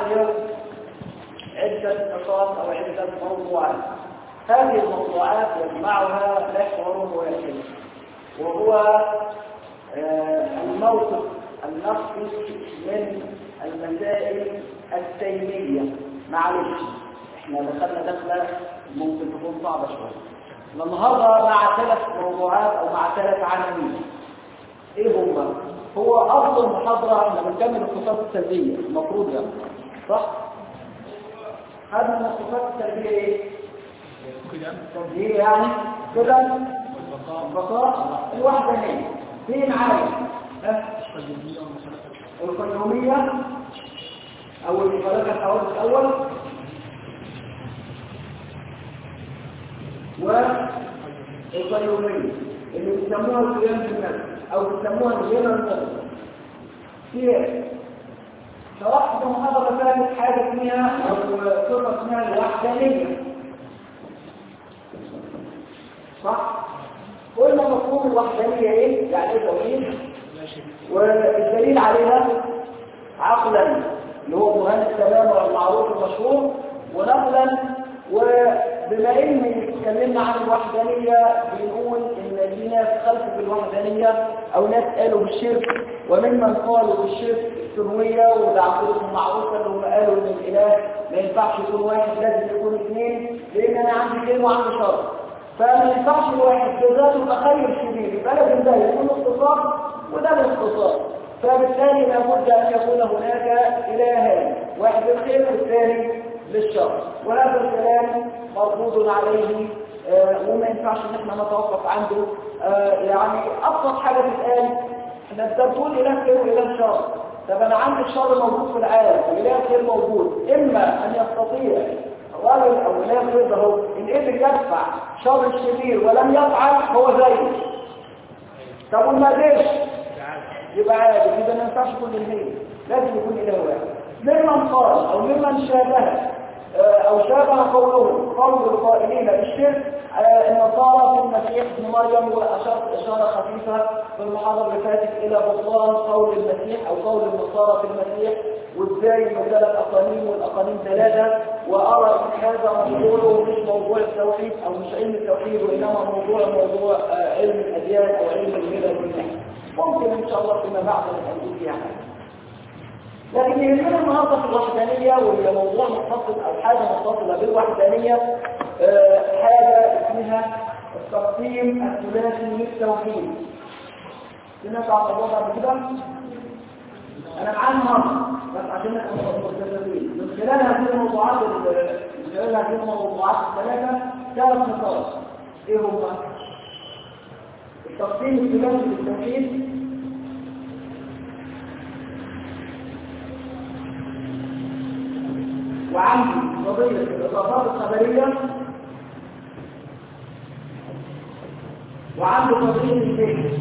يحضر عدة نقاط أو عدة موضوعات. هذه الموضوعات يجمعها محور واحد، وهو الموقف النقدي من المسائل التيمية. معلش احنا دخلنا دخلة ممكن تكون صعبة شوية النهارده مع 3 موضوعات او مع 3 عناوين. ايه هم؟ هو افضل محاضرة احنا بنكمل الصفات السلبية المفروض يعني صح؟ هذه من الصفات السلبية ايه؟ التسجيل يعني كده البقاء الوحدانية. في معايا القيومية او الخلاقة الحوادث الاول والقيومية اللي بيسموها القيام بالنفس او بيسموها الجنرال نفس. في شرحت محاضرة ثالث حاجة اسمها او صفة اسمها الوحدانية صح؟ قلنا مفهوم الوحدانية ايه؟ يعني ايه توحيد؟ والدليل عليها عقلا اللي هو برهان السلام والمعروف المشهور، ونقلا وبما ان اتكلمنا عن الوحدانية بنقول ان في ناس خلفوا في الوحدانية او ناس قالوا بالشرك، وممن قالوا بالشرك السنوية وده عقيدتهم معروفة اللي هم قالوا ان الاله ما ينفعش يكون واحد لازم يكون 2 لان انا عندي خير وعندي شر، فما ينفعش الواحد بذاته تخيل كبير، يبقى لازم ده يكون اختصاص وده الاختصاص، فبالتالي لابد ان يكون هناك الهان، واحد للخير والثاني للشر، وهذا الكلام مرفوض عليه وما ينفعش ان احنا نتوقف عنده. يعني ابسط حاجه تتقال احنا بتقول اله خير واله شر، طب انا عندي الشر موجود في العالم واله الخير موجود، اما ان يستطيع الراجل او اله الخير ده هو ان قدر يدفع شر الشرير ولم يفعل هو زيه، طب وما قدرش يبقى عادي، كده ما ينفعش يكون الاثنين، لازم يكون اله واحد. ممن قال او ممن شابه او شابه قولهم قول القائلين بالشرك النصارى في المسيح ابن مريم، واشرت اشاره خفيفه في المحاضره اللي فاتت الى بطلان قول المسيح او قول النصارى في المسيح، وازاي ب3 اقانيم والاقانيم 3، وارى ان هذا موضوعه مش موضوع التوحيد او مش علم التوحيد، وانما موضوع علم الاديان او علم الملل والنحو. ممكن ان شاء الله فيما بعد نقول فيها حاجه، لكن يهمنا النهارده في الوحدانيه وهي موضوع متصل او حاجه متصله بالوحدانيه حاجه اسمها التقسيم الثلاثي للتوحيد. سمعت عن الموضوع قبل كده؟ انا معانا النهارده بس عشان نبقى متفقين من خلال هذه الموضوعات الثلاثه 3 نقاط. ايه هما؟ التقسيم الثلاثي للتوحيد، وعندي قضية الإضافات الخبرية، وعندي قضية الفهم.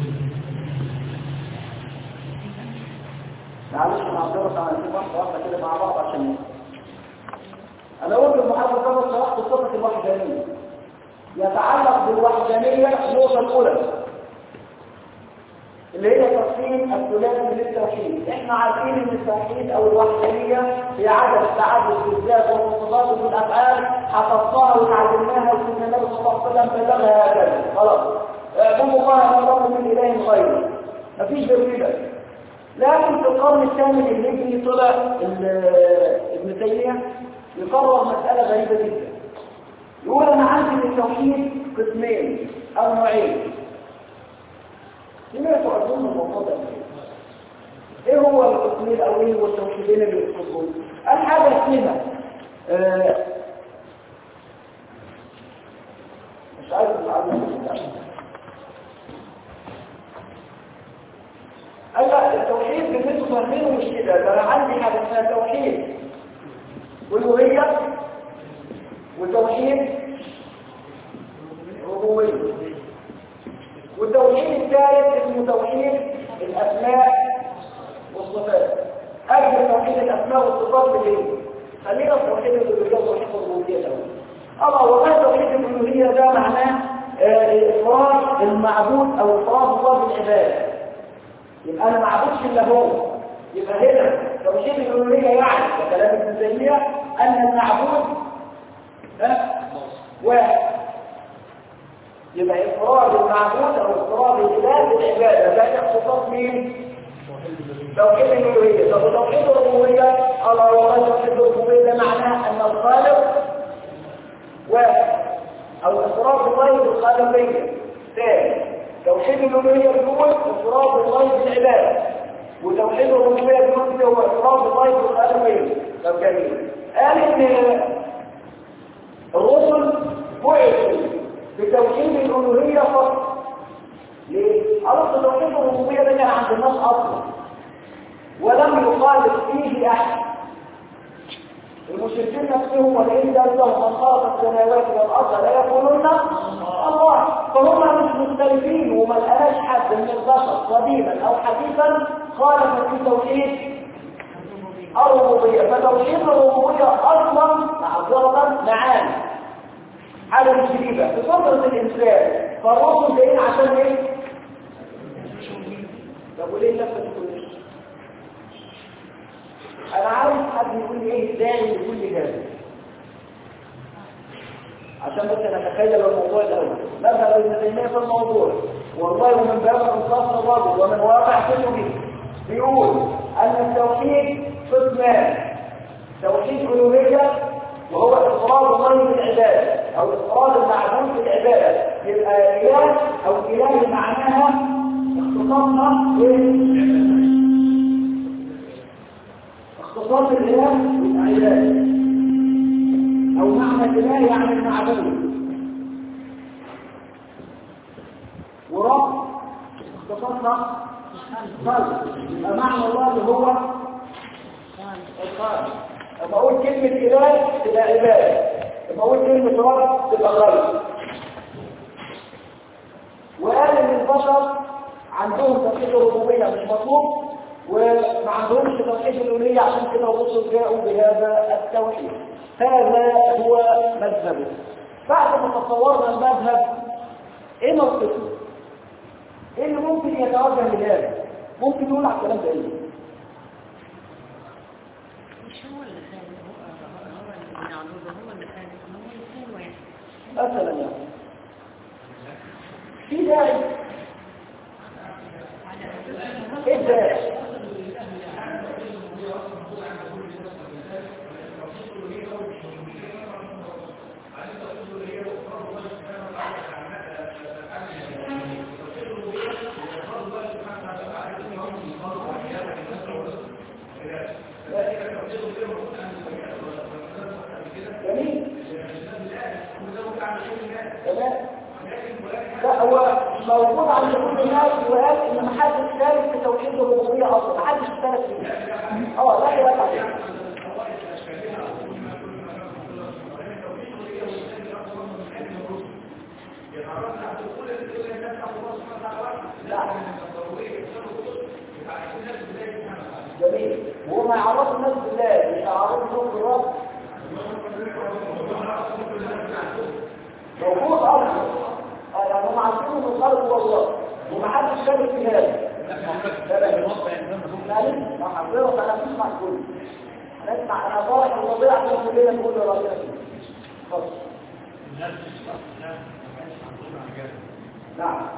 معلش مع الدرس على واحدة كده مع بعض عشان أنا قلت المحاضرة كما شرحت صفة الوحدانية يتعلق بالوحدانية النقطة الأولى اللي هي تقسيم الثلاثي للتوحيد. احنا عارفين ان التوحيد او الوحدانيه هي عدم التعدد في الذات والصفات والافعال، حفظناها وتعلمناها وسيدنا النبي صلى الله عليه وسلم بلغها هكذا خلاص. اعبدوا الله ما لكم من اله غيره، مفيش غير كده. لكن في القرن الثامن الهجري طلع ابن تيميه يقرر مساله غريبه جدا، يقول انا عندي التوحيد قسمين او نوعين. سمعتوا أظن الموضوع ده ايه هو القسمين الاولين والتوحيدين اللي يقصدون؟ الحاجه اسمها مش عارف التوحيد بالنسبه لمين مش كده، ده انا عندي حاجه اسمها توحيد والوهيه وتوحيد ربوبيه، والتوحيد الثالث اسمه توحيد الاسماء والصفات. اجل توحيد الاسماء والصفات بالايه؟ خلينا في توحيد الالوهيه وتوحيد الربوبيه الاول. والله توحيد الالوهيه ده معناه افراد المعبود او افراد الله بالعباده، يبقى انا ما اعبدش الا هو، يبقى هنا توحيد الألوهية يعني وكلام ابن تيمية أن المعبود واحد، يبقى إفراد المعبود أو إفراد الإله بالعبادة، ده اختصاص مين؟ توحيد الألوهية. طب توحيد الربوبية، الله والله توحيد الربوبية ده معناه أن الخالق واحد أو إفراد الله بالخالقية. ثاني توحيد الألوهية بيقول إفراد الله بالعبادة، وتوحيد الربوبية بيقول هو إفراد الله بالخالقية. طب جميل. قال إن الرسل بعثوا بتوحيد الألوهية فقط. ليه؟ قالوا توحيد الربوبية ده كان عند الناس أصلا ولم يخالف فيه أحد. المشركين نفسهم ولئن سألتهم من خلق السماوات والأرض لا يقولون الله، فهم مش مختلفين وما لقاش حد من البشر قديما أو حديثا خالف في توحيد الربوبية. فتوحيد الربوبية أصلا معذرة معاني حاجة مش جديدة في فطرة الإنسان، فالرسل جايين عشان إيه؟ طب وليه لفة تقول؟ أنا عاوز حد يقول لي إيه الداعي لكل هذا عشان بس نتخيل الموضوع الأول. ماذا ابن تيمية في الموضوع؟ والله ومن باب انصاف الرجل ومن واقع كتبه بيقول أن التوحيد قسمان: توحيد ألوهية وهو إفراد الله بالعبادة أو إفراد المعبود بالعبادة، يبقى إله أو إله معناها اختصاصنا اختصاص الإله بالعبادة، أو معنى الإله يعني المعبود، ورب اختصاصنا خلق، يبقى معنى الله اللي هو الخالق. لما أقول كلمة إله تبقى عبادة، لما أقول كلمة رب تبقى خلق. وقال إن البشر عندهم توحيد الربوبية مش مطلوب وما عندهمش توحيد الألوهية، عشان كده الرسل جاءوا بهذا التوحيد. هذا هو مذهبه. بعد ما تصورنا المذهب، ايه موقفه؟ ايه اللي ممكن يتوجه لهذا؟ ممكن يقول على الكلام ده ايه؟ مش هو اللي خالق، هو اللي بنعبده، هو اللي خالق، هو الاثنين واحد مثلا يعني في داعي ايه الداعي؟ لا هو موجود عند كل الناس، وقال ان ما حدش شارك في توحيد الربوبيه اصلا، ما حدش اشترك فيه. لا يبقى عليه. لا جميل. وهو ما يعرفوا الناس بالله، مش يعرفوا الرب موجود اصلا. يعني هم عارفين ان الخالق هو الله ومحدش شارك في هذا. لا حضرتك انا بسمع الكل، نسمع انا طالع من الوضيع عشان كلنا نقول له ربنا اتفضل. نعم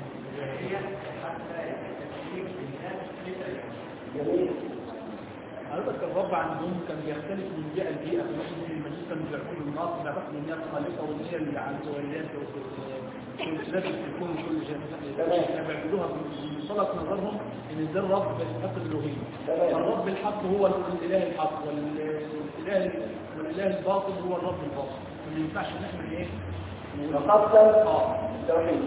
جميل. حضرتك الرب عندهم كان بيختلف من جهه لجهه، مثلا المجوس كانوا بيعبدوا النار، بيعرفوا ان هي الخالقه وان هي اللي عز وجل وكل الكون وكل شيء، بيعبدوها من منطلق نظرهم ان ده الرب يستحق الالوهيه. الرب الحق هو الاله الحق، والاله الباطل هو الرب الباطل. ما ينفعش ان احنا ايه نقدم التوحيد.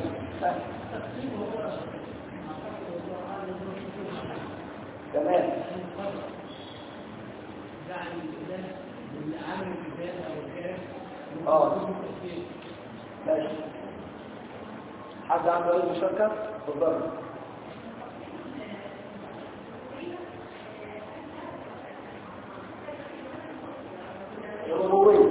تمام. يعني الاله اللي عامل الكتاب او الكلام ماشي. حد عنده اي مشاركه؟ اتفضل. الربوبيه،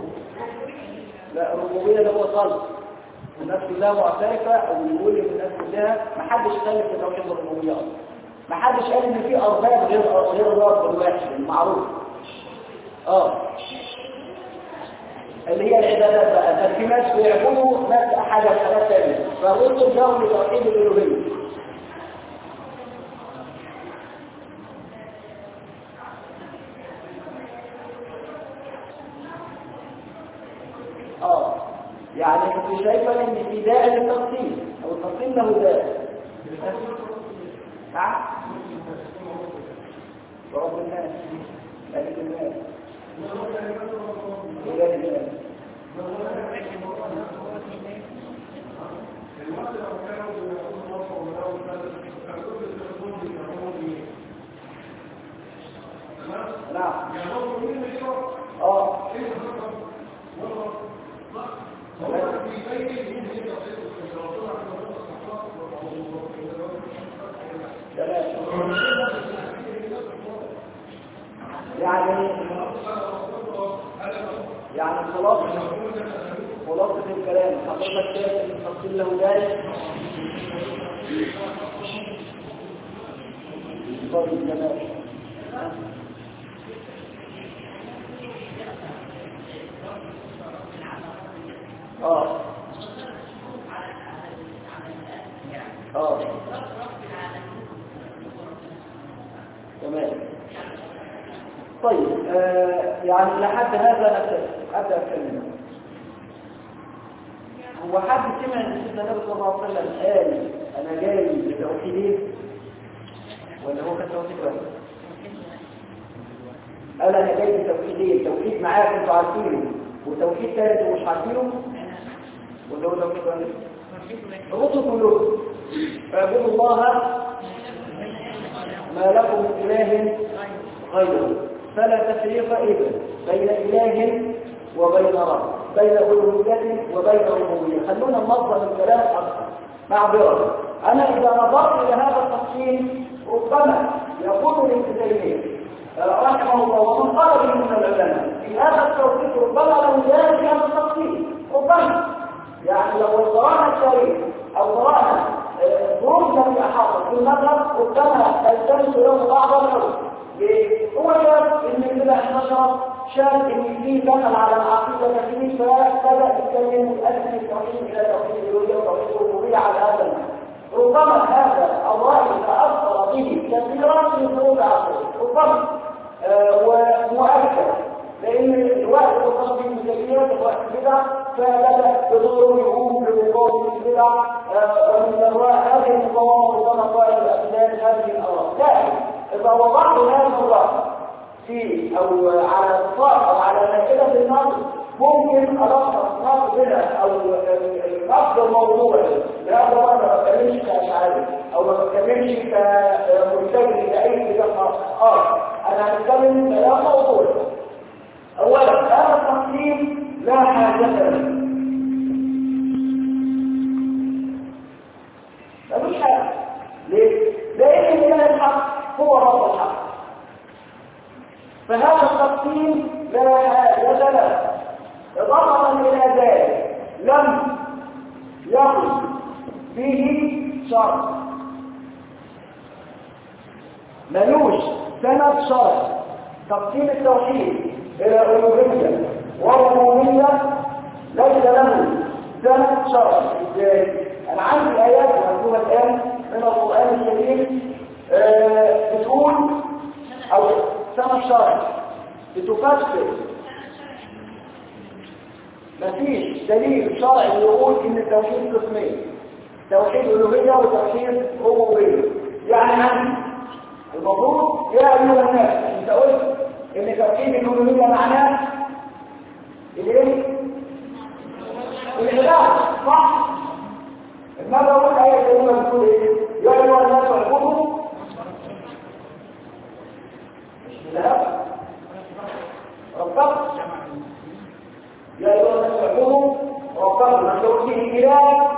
لا الربوبيه ده هو خلق الناس كلها معترفه، او يقول ان الناس كلها ما حدش خالف في توحيد الربوبيه اصلا، ما حدش قال ان في ارباب غير الرب الواحد المعروف. اللي هي العبادات بقى، في ناس بيعبدوا ناس حاجه ثانيه، فالرسل جاءوا لتوحيد الالوهيه. يعني انت شايفه ان في داعي للتقسيم او التقسيم له داعي. نعم رب الناس ملك الناس اله الناس. نعم يعني خلاصة الكلام حضرتك شايف ان التفصيل له ذلك. طيب تمام. تمام. طيب يعني لحد هذا أبدأ أتكلم. هو حد سمع ان سيدنا النبي صلى الله عليه وسلم قال انا جاي لتوحيدين ولا هو كان توحيد واحد؟ قال انا جاي لتوحيدين، توحيد معاك انتوا عارفينه وتوحيد ثالث ومش عارفينه، ولا هو توحيد واحد؟ الرسل كلهم اعبدوا الله ما لكم من اله غيره فلا تفريق إذن بين إله وبين رب، بين ألوهية وبين ربوبية. خلونا ننظم الكلام أكثر معذرة. أنا إذا نظرت إلى هذا التفصيل ربما يقول ابن تيمية رحمه الله ومن قال به من العلماء في هذا التوحيد ربما له ذلك في هذا التفصيل، ربما يعني لو قرانا التاريخ أو قرانا ظروفنا في أحاطة في المذهب ربما تلتمس له بعض الحروف. هو شاف ان البدع انتشرت، شاف ان في دخل على العقيده كثير، فبدا يتكلم ويؤدي التوحيد الى توحيد الالوهيه وتوحيد الربوبيه على هذا المعنى. ربما هذا الراي تاثر به كثيرا في ظروف عصره، ربما ومؤكد لان الوقت الخاص بالمسلمين الوقت البدع، فبدا بدور يقوم بمقاومه البدع ومن الراي هذه المقاومه ربما قال الاسلام هذه الاراء. لكن إذا وضعت هذا الرأي في أو على الصار أو على مائدة النقد ممكن ألخص نقد هنا أو نقد الموضوع. لا أنا ما بتكلمش كأشعاري أو ما بتكلمش كمرتجل لأي كتاب آخر، أنا هتكلم كلام موضوع. أولا هذا التقسيم لا حاجة له، ملوش حاجة. ليه؟ لأن من الحق هو رب الحق، فهذا التقسيم لا حاجة له. إضافة إلى ذلك لم يقل به شرط، ملوش سند شرط. تقسيم التوحيد إلى ألوهية وربوبية ليس له سند شرط. إزاي؟ أنا عندي آيات مكتوبة الآن من القرآن الكريم بتقول او سنة الشرع بتفسر. مفيش دليل شرعي يقول ان التوحيد قسمين، توحيد الوهية وتوحيد ربوبية. يعني عندي المفروض يا ايها الناس انت قلت ان توحيد الوهية معناه الايه؟ العبادة، صح؟ ماذا اقول ايه كلمة بتقول ايه؟ يا ايها الناس اعبدوا لا ربك، يا ايها الناس اعبدوا ربكم. ما تقول فيه اله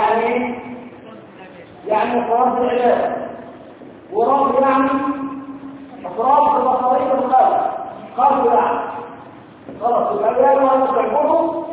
يعني فرض العباده، ورب يعني افراد بمصاريف الخلق، خلق يعني خلاص. يبقى يا ايها الناس اعبدوا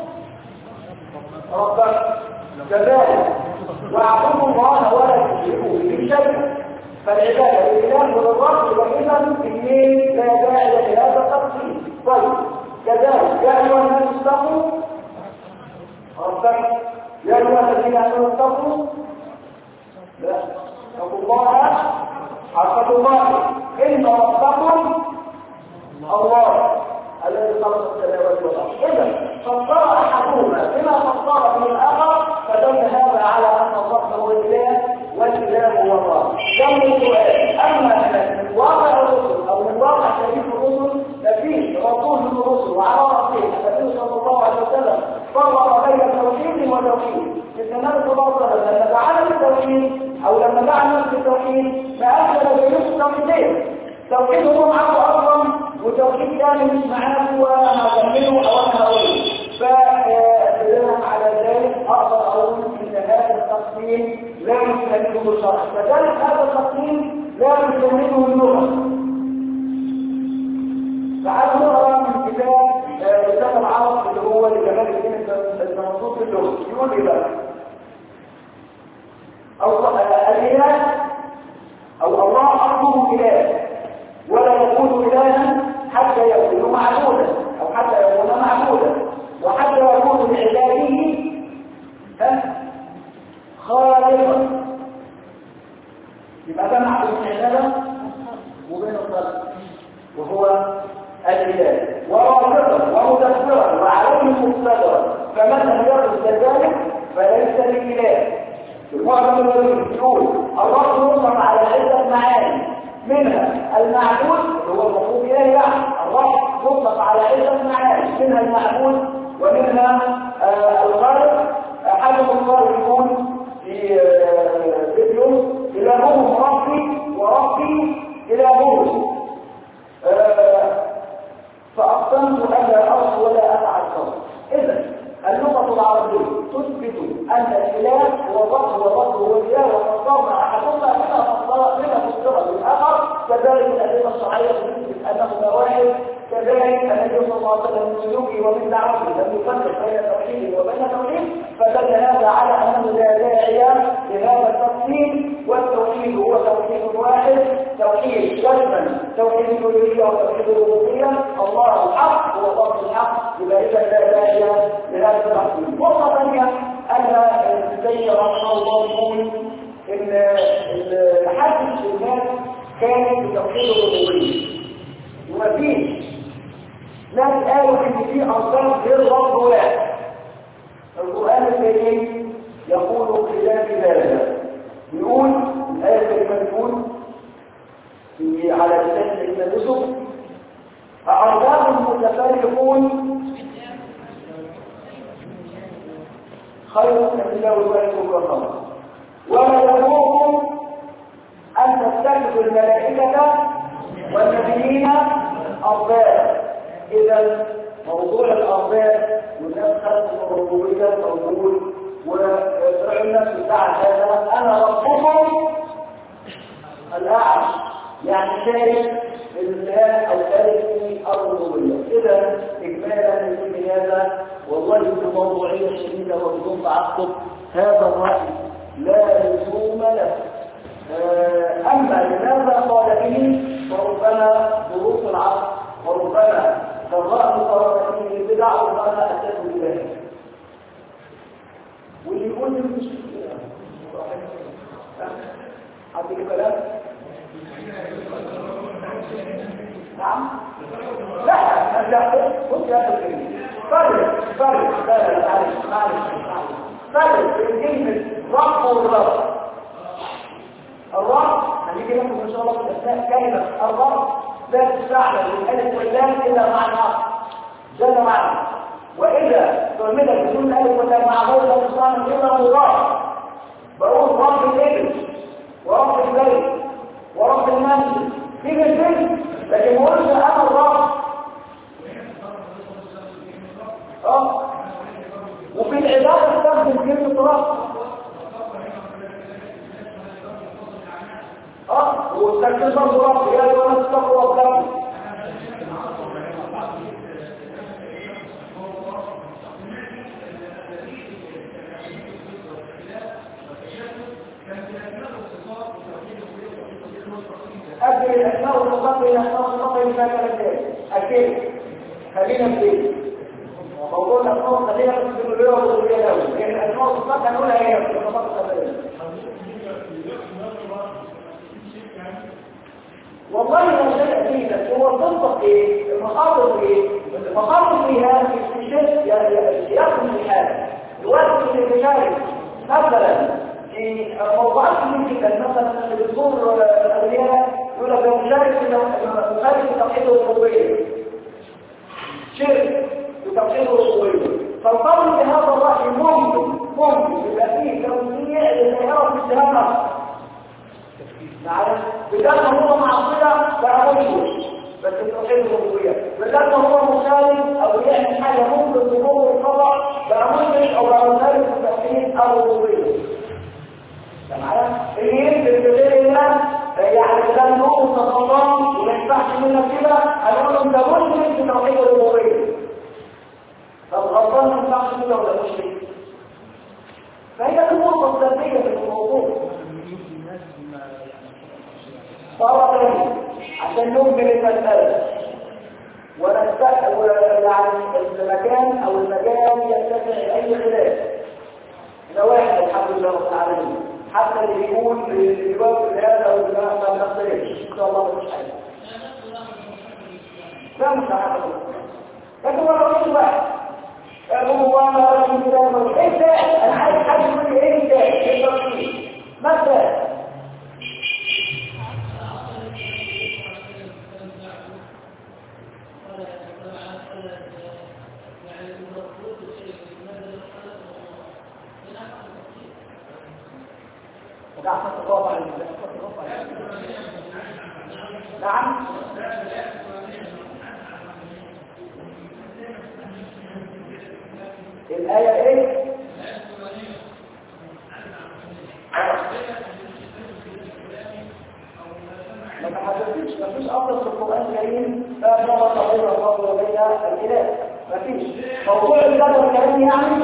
ربك كذلك واعبدوا الله ولا تشركوا به شيئا. فالعبادة لله وللرب وإذا اثنين لا داعي لهذا التقسيم. طيب كذلك يا أيها الناس اتقوا ربكم يا أيها الذين آمنوا اتقوا لا اتقوا الله حق تقاته إن ربكم الله الذي خلق السماوات والأرض. إذا فسر أحدهما بما فسر به الآخر فدل هذا على أن الله هو الإله والإله هو الله. كم السؤال أما من واقع الرسل أو من واقع تاريخ الرسل ففيه رسول من الرسل وعلى رأسه النبي صلى الله عليه وسلم فرق بين توحيد وتوحيد. النبي صلى الله عليه وسلم لما دعا للتوحيد أو لما دعا الناس للتوحيد ما أدخل بينهم التوحيدين. توحيد هو معه أصلا وتوحيد ثاني مش معاه وهكمله أو أنا هقوله. فبناء على ذلك أقدر أقول إن هذا التقسيم لا يستمده الشرع. فذلك هذا التقسيم لا يستمده اللغة. تعالوا نقرأ من كتاب العرب اللي هو لجمال الدين المنصوص في اللغة. يقول إيه بقى؟ الإله أو الله أصله إله ولا يكون إلها حتى يكون معبودا أو حتى يكون معبودا وحتى يكون لعباده خالقا. يبقى ده معبود العبادة وبين الخلق وهو الإله ورازقا ومدبرا وعليه مقتدرا فمن يقصد ذلك فليس بإله. المعظم الذي يقول الله يطلق على عدة معاني منها المعبود هو المفروض إليه يعني الله يطلق على عدة معاني منها المعبود ومنها الخالق. أحد الخالق يكون في فيديو إلههم ربي وربي إلههم فأقسمت ألا أرض ولا أفعل صوت. إذا اللغة العربية تثبت أن الإله هو الرب والرب هو الإله وفسرنا أحدهما بما فسر بالآخر. كذلك الأدلة الشرعية تثبت أنهما واحد. كذلك النبي صلى الله عليه وسلم من سلوكه ومن دعوته لم يفرق بين توحيد وبين توحيد فدل هذا على أنه لا داعي لهذا التقسيم. والتوحيد هو توحيد واحد توحيد جزما توحيد الألوهية وتوحيد الربوبية. الله الحق هو الله الحق يبقى إذا لا داعي لهذا التقسيم. نقطة ثانية أن السيد رحمه الله يقول إن تحدث الناس كان بتوحيد الربوبية ومفيش ناس قالوا ان في اصنام غير رب واحد. القران الكريم يقول خلاف ذلك. يقول الايه الكريمه تقول على لسان سيدنا يوسف أأرباب متفرقون خير من الله الواحد القهار ولا يأمركم أن تتخذوا الملائكة والنبيين أرباب. إذا موضوع الأرباب والناس خلقوا الربوبية موجود وفرع الناس بتاع هذا أنا ربكم الأعلى يعني شايف الله أو شايف الربوبية. إذا إجمالا لكل هذا والله بموضوعية شديدة وبدون تعقب هذا الرأي لا لزوم له. أما لماذا قال به فربما ظروف العصر وربما ضراء قرارته البدع وربما أتته بذلك. واللي يقول لي مش حد الكلام نعم لا بص يا أخي فرق بين كلمة رب والرب. الرب هنيجي لكم ان شاء الله في اثناء كلمه الرب لا تستعمل الالف واللام الا مع العقل جل وعلا. واذا تعملها بدون الف واللام مع غير لا تستعمل الا الله. بقول رب الابل ورب البيت ورب المنزل في الجن لكن ما قلتش انا الرب. وفي العباده استخدم كلمه رب والتكليف برضه يا ايها الناس اتقوا ربكم. أجل الأسماء والصفات إلى أسماء والصفات إلى ثلاثة أجل خلينا في موضوع الأسماء والخلينا في الأولوية والأولوية الأولى لأن الأسماء والصفات هنقولها هي في الصفات الخبرية. والله ما شيء فيه بس هو تنطق ايه؟ المخاطر ايه؟ المخاطر فيها في الشرك يأخذ الحال الوقت اللي بيشارك مثلا في موضوعات كتير جدا مثلا اللي بيزور الأولياء يقول لك مشارك في توحيد الربوبية شرك في توحيد الربوبية فالقول بهذا الرأي ممكن يبقى فيه توسيع للسيارة في السلامة بدل هو معصية بقى مشرك بس التوحيد الربوبية بدل هو مخالف أو يعمل حاجة ممكن ظهور الخطأ بقى مشرك أو بقى مخالف في التوحيد الربوبية تمام؟ اللي ينزل بغير الله يعني ده نور تخطام وما ينفعش منك كده هنقول له انت مشرك في توحيد الربوبية طب غلطان ما ينفعش كده ولا مشرك فهي النقطة السلبية في الموضوع صار تاني عشان ننقل المسألة يعني المكان أو المجال يتسع أي خلاف ده واحد الحمد لله رب العالمين حتى اللي يقول الجواب في هذا أو ما بنختلفش إن شاء الله مش حاجة لا مش عارف لكن هو رئيس واحد هو ما رأيي كده إيه ده؟ أنا عايز حد يقول لي إيه ده؟ إيه التفصيل؟ مثلا نعم الآية ايه؟ ما تحدثتش مفيش أفضل في القرآن الكريم لا شرط بين الرب وبين الإله مفيش موضوع الكلام الكريم يعني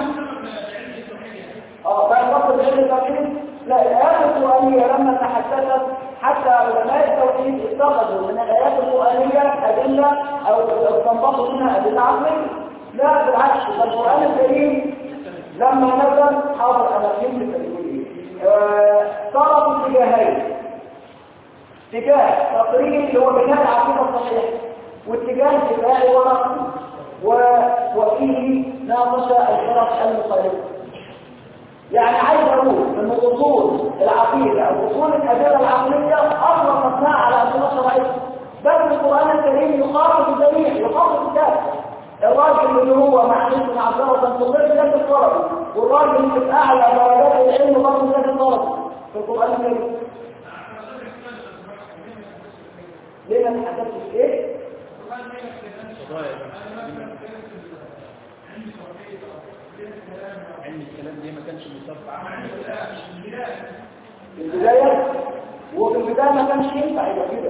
فالفضل بين التوحيد لا الآيات القرآنية لما تحدثت حتى علماء التوحيد اتخذوا من الآيات القرآنية أدلة أو استنبطوا منها أدلة عقلية لا بالعكس القرآن الكريم لما نزل حاضر أنا فهمت التدوين صار في اتجاهين اتجاه تقريبي اللي هو بناء العقيدة الصحيحة واتجاه دفاعي ورقمي وفيه ناقش الفرق المخالفة يعني عايز اقول ان اصول العقيده او اصول الادله العقليه اصلا مبنيه على ادله شرعيه بل القران الكريم يخاطب الجميع يخاطب الكافر الراجل اللي هو معلش معذره في الطب ده الطلب والراجل اللي في اعلى درجات العلم برضه ده الطلب في القران الكريم ليه ما تحدثتش ايه علم الكلام دي ما كانش مصطفى في البدايه وفي البدايه ما كانش ينفع يبقى كده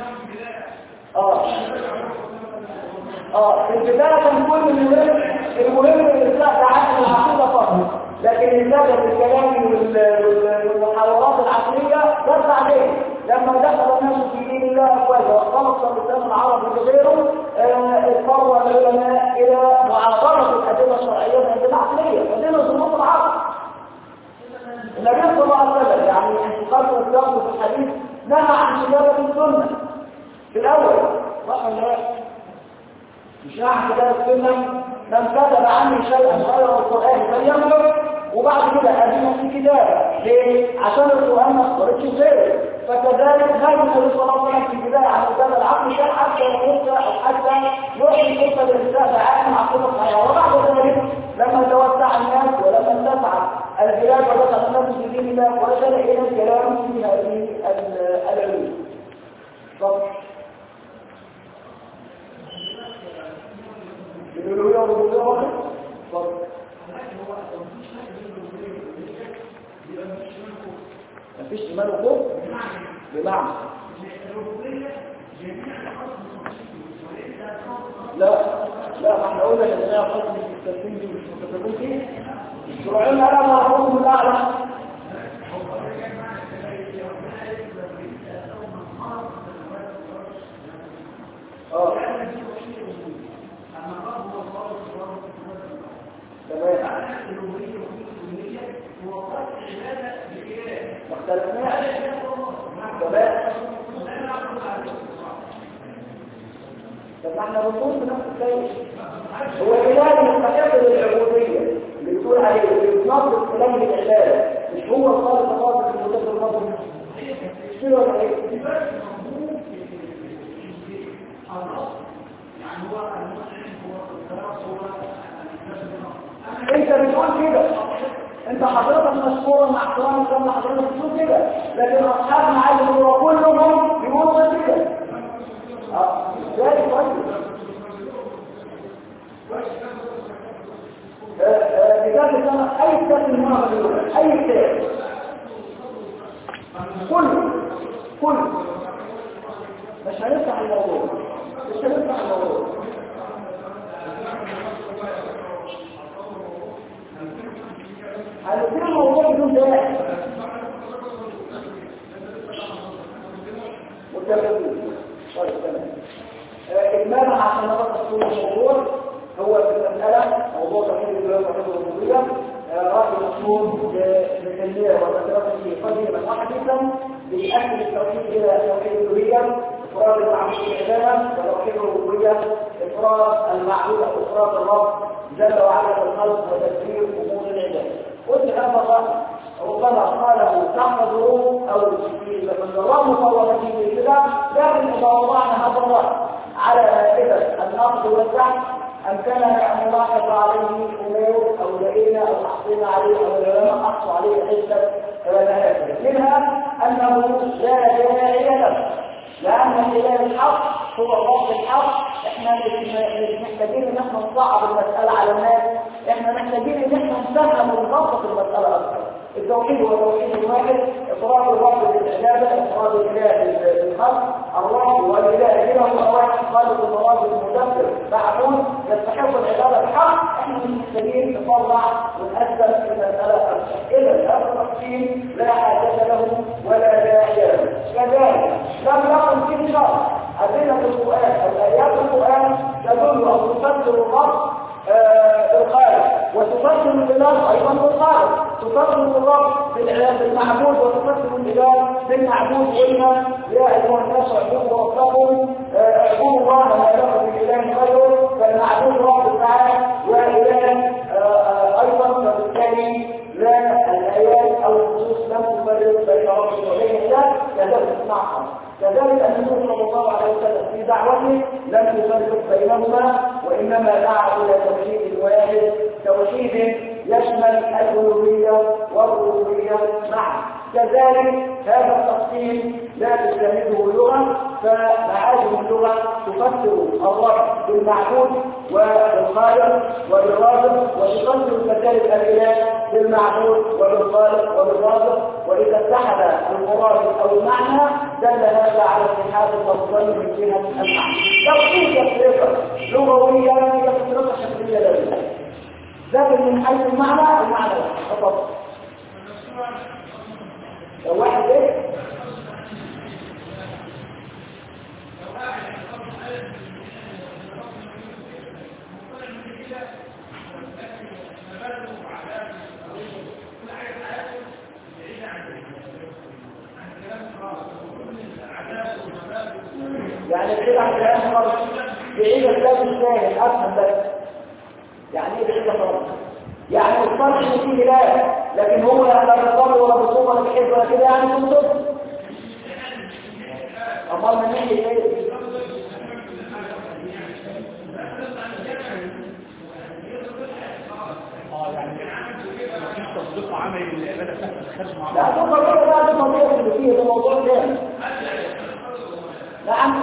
في البدايه كان كل المهم الإصلاح ده عن العقيده فقط لكن الزاد في الكلام والمحاورات العقليه بس عليه لما دخل الناس في دين الله افواجا واختلط اللسان العربي بغيره اضطر العلماء الى معاصره الادله الشرعيه والادله العقليه ودين ظروف العقل النبي صلى الله عليه وسلم يعني انتقاد الاسلام في الحديث نهى عن كتابه السنه في الاول صح ولا لا؟ مش نهى عن كتابه السنه من كتب عني شيئا غير القران فليملك وبعد كده أدينا في كتابة ليه؟ عشان القرآن ما اختارتش غيره فكذلك نهي النبي صلى الله عليه وسلم في البداية عن كتاب العقل كان حتى يموت أو حتى يعطي فرصة للإنسان عن عقيدة الحياة وبعد ذلك لما توسع الناس ولما اتسع البلاد ودخل الناس في دين الله وصل إلى الكلام في هذه العلوم. الألوهية والربوبية مفيش إيمان وكفر بمعنى لا احنا قلنا ان هي خاصه بالتسليم دي مش متفقين فيه شرعنا لا معروف الاعلى 300 تمام. طب ما احنا بنقول في نفس الشيء. هو الاله يستحق للعبوديه اللي بتقول عليه اللي بتنظر كلام العباده، مش هو الخالق الرازق المدبر الرازق كده ولا ايه؟ انت بتقول كده، انت حضرتك مشكورا مع احترام لما حضرتك بتقول كده، لكن اصحاب معالم هو كلهم بيقولوا كده. ازاي طيب؟ كتاب السنة اي كتاب من هنا مجلوبة اي كتاب كله مش هنفتح الموضوع هنفتح الموضوع بدون داعي متفقين. طيب تمام. إجمالا عشان نبقى تصوير الموضوع هو في المسألة موضوع تحديد الدولة الرئيسية رأي مشهور بالتنمية والتدرس في قديما وحديثا بيأكد التوحيد إلى توحيد الألوهية، إفراد المعبود بالعبادة، وتوحيد الربوبية، إفراد المعبود أو إفراد الرب جل وعلا بالخلق وتدبير أمور العباد. قلت هذا الرأي ربما قاله تحفظه أو في النظام مفوضته كده، لكن إذا وضعنا هذا الرأي على مائدة النقد والبحث أمكننا أن نلاحظ عليه أمور أو لقينا أو حصينا عليه أو العلماء حصوا عليه عدة مهارات، منها أنه لا داعي له، لأن الإله الحق هو الرب الحق. إحنا مش محتاجين إن إحنا نصعب المسألة على الناس، إحنا محتاجين إن إحنا نفهم ونبسط المسألة أكثر. التوحيد هو توحيد واحد، إفراد الرب بالعبادة، إفراد الإله بالخلق. الرب والإله كلاهما واحد، خالق المراد المدبر معلوم يستحق العبادة الحق. إحنا مش محتاجين نطلع ونقدم في المسألة أكثر. إذا هذا التقسيم لا حاجة له ولا داعي له. كذلك لم يكن في شرط أدلة القرآن أو آيات القرآن تدل أو تفسر الرب بالخالق وتفسر الإله أيضا بالخالق، تفسر الرب بالمعبود وتفسر الإله بالمعبود. قلنا يا أيها الناس اعبدوا ربكم اعبدوا الله ما لكم من إله غيره، فالمعبود رب تعالى وإله أيضا. فبالتالي لا الآيات أو النصوص لم تفرق بين رب وبين الله، كذلك معها. كذلك النبي صلى الله عليه وسلم في دعوته لم يفرق بينهما، وإنما دعا إلى توحيد واحد، توحيد يشمل الألوهية والربوبية معا. كذلك هذا التقسيم لا تستمده اللغة، فمعاجم اللغة تفسر الرب بالمعبود وبالخالق وبالرازق، وتفسر المسائل الإله بالمعبود وبالخالق وبالرازق. وإذا اتحد المراد أو المعنى دل هذا على اتحاد اللفظين من جهة المعنى. لو في تفرقة لغوية هي تفرقة شكلية لا لكن من حيث المعنى فقط. لو واحد ايه؟ يعني كده عشان خالص بعيد الكلام الثاني افهم بس يعني ايه بعيد خالص. يعني الفرق اللي فيه لا، لكن هو لا بالصبر ولا بالصوم ولا بالحب ولا كده، يعني كنت امال من ناحيه ايه؟ يعني تصديق عملي للعباده تحت الخارج مع لا تفضل بقى ده موضوع اللي فيه، ده موضوع ثاني. نعم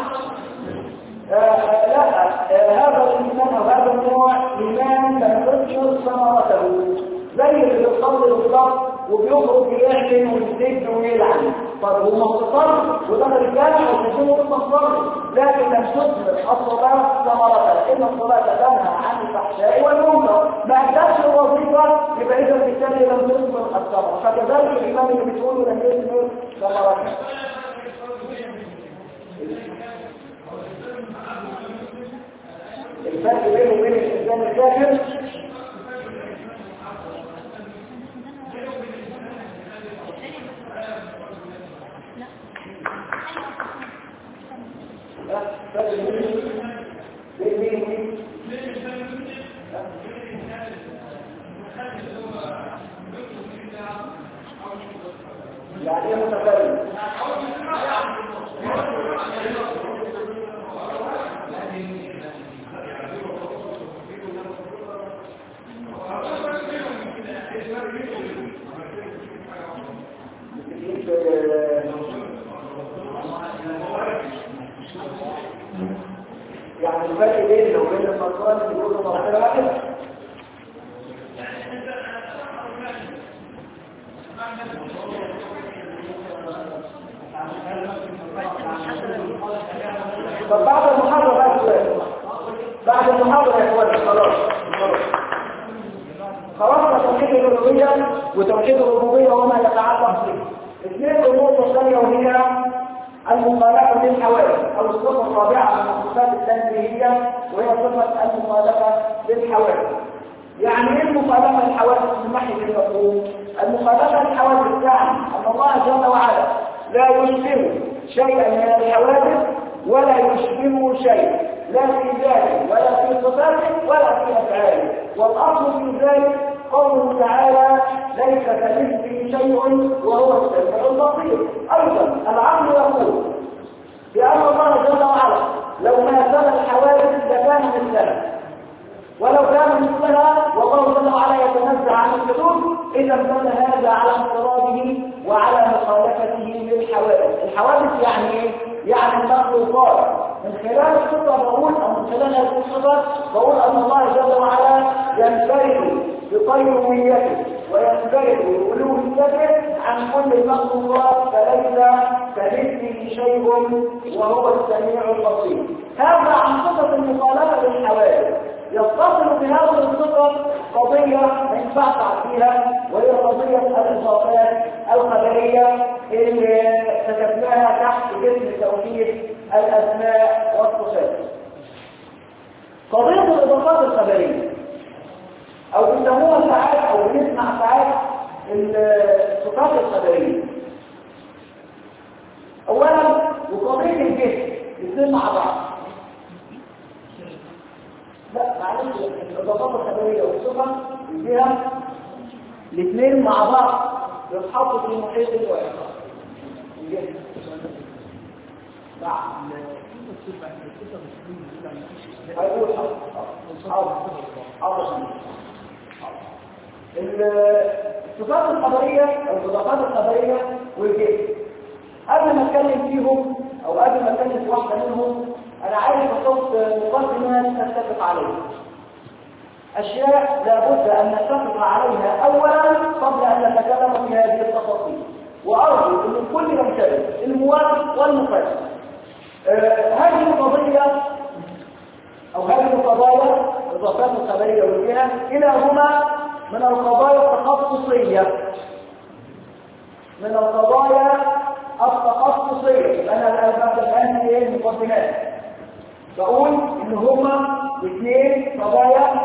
لا هذا الإيمان أو هذا النوع إيمان تنتشر ثمرته زي اللي بيصلي بالضبط وبيخرج يعمل ويزيد ويلعن. طب هو مختصر ودخل الجامع وتكون مختصر، لكن لم تثمر الصلاة ثمرتها، إن الصلاة تنهى عن الفحشاء والمنكر. ما أدتش الوظيفة يبقى إذا بالتالي لم تثمر الثمرة. فكذلك الإيمان اللي بتقوله لم يثمر ثمرتها. الفرق بينه وبين الإنسان الكافر يعني ايه متكلم؟ يعني الفرق بينه وبين المنطقة اللي بيقولوا مرحلة واحدة طب بعد المحاضرة بقى سؤال بعد المحاضرة يا اخواني خلاص توحيد الألوهية وتوحيد الربوبية وما يتعلق به اثنين النقطة الثانية وهي المخالفة للحوادث أو الصفة الرابعة من الصفات التنزيهية وهي صفة المخالفة للحوادث. يعني ايه المخالفة للحوادث من ناحية المفهوم؟ المخالفة للحوادث يعني أن الله جل وعلا لا يشبه شيئا من الحوادث ولا يشبهه شيء لا في ذاته ولا في صفاته ولا في أفعاله، والأصل في ذلك قوله تعالى ليس كمثله شيء وهو السميع البصير. أيضا العقل يقول بأن الله جل وعلا لو ماثل الحوادث لكان مثلها، ولو كان مثلها والله جل وعلا يتنزع عن الحدود إذا دل هذا على انفراده وعلى مخالفته للحوادث. الحوادث يعني ايه؟ يعني المخلوقات. من خلال الصفة بقول أو من خلال هذه الصفة بقول أن الله جل وعلا ينفرد بقيوميته وينفرد بألوهيته عن كل المخلوقات فليس كمثله شيء وهو السميع البصير. هذا عن صفة المخالفة للحوادث. يتصل بهذه الصفة قضية ما ينفعش فيها وهي قضية الإضافات الخبرية اللي كتبناها تحت اسم توحيد الأسماء والصفات. قضية الإضافات الخبرية أو بيسموها ساعات أو بنسمع ساعات الصفات الخبرية. أولا وقضية الجسم الاثنين مع بعض. لا معلش الإضافات الخبرية والصفة فيها الاثنين مع بعض يتحطوا في محيط الواحد. هيقول الصفات الخبرية أو الإضافات الخبرية والجسم قبل ما أتكلم فيهم أو قبل ما أتكلم في واحدة منهم أنا عايز أحط مقدمة نتفق عليها. أشياء لابد أن نتفق عليها أولا قبل أن نتكلم في هذه التفاصيل، وأرجو أن الكل ينتبه الموافق والمخالف. هذه القضية أو هذه القضايا الإضافات الخبرية والجهة كلاهما من القضايا التخصصية أنا الآن في المقدمات بقول إن هما اثنين قضايا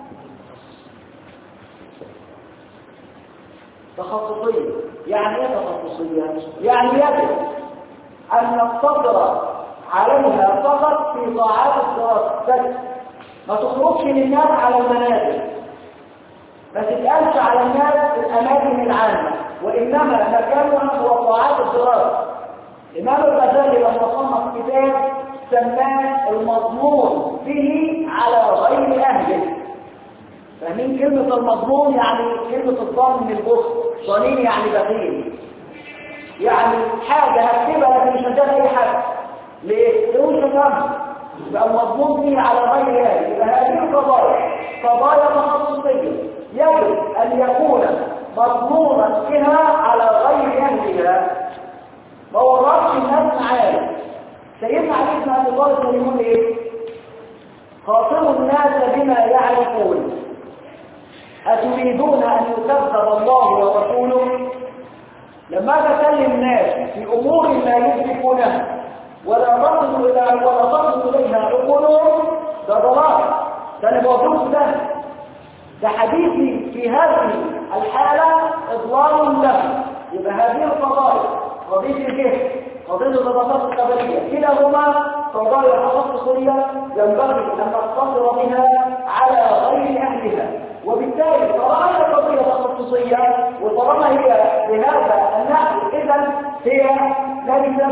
تخصصية. يعني ايه تخصصية؟ يعني يجب أن نقتصر عليها فقط في طاعات الدراسة، ما تخرجش للناس على المنازل، ما تتقالش على الناس في الأماكن العامة، وإنما مكانها هو طاعات الدراسة. الإمام الغزالي لما صنف كتاب سماه المضمون به على غير أهله. فاهمين كلمة المضمون؟ يعني كلمة الضامن من البخل، ضنين يعني بخيل، يعني حاجة هكتبها لكن مش هديها أي حاجة. ليه؟ تقول شكرا يبقى المضمون به على غير أهله. يبقى هذه قضايا تخصصية يجب أن يكون مضمونا بها على غير أهلها، ما ورطش الناس معايا. سيدنا علي بن ابي طالب يقول ايه؟ خاطروا الناس بما يعرفون أتريدون أن يكذب الله ورسوله. لما تكلم الناس في أمور لا يدركونها ولا تصل إليها عقولهم ده ضلال، ده أنا بوضوح ده حديثي في هذه الحالة إضلال له. يبقى هذه القضايا قضية الجهل قضية الإضافات الخبرية كلاهما قضايا تخصصية ينبغي أن نقتصر بها على غير أهلها، وبالتالي طالما هي قضية تخصصية وطالما هي بهذا النحو إذا هي ليست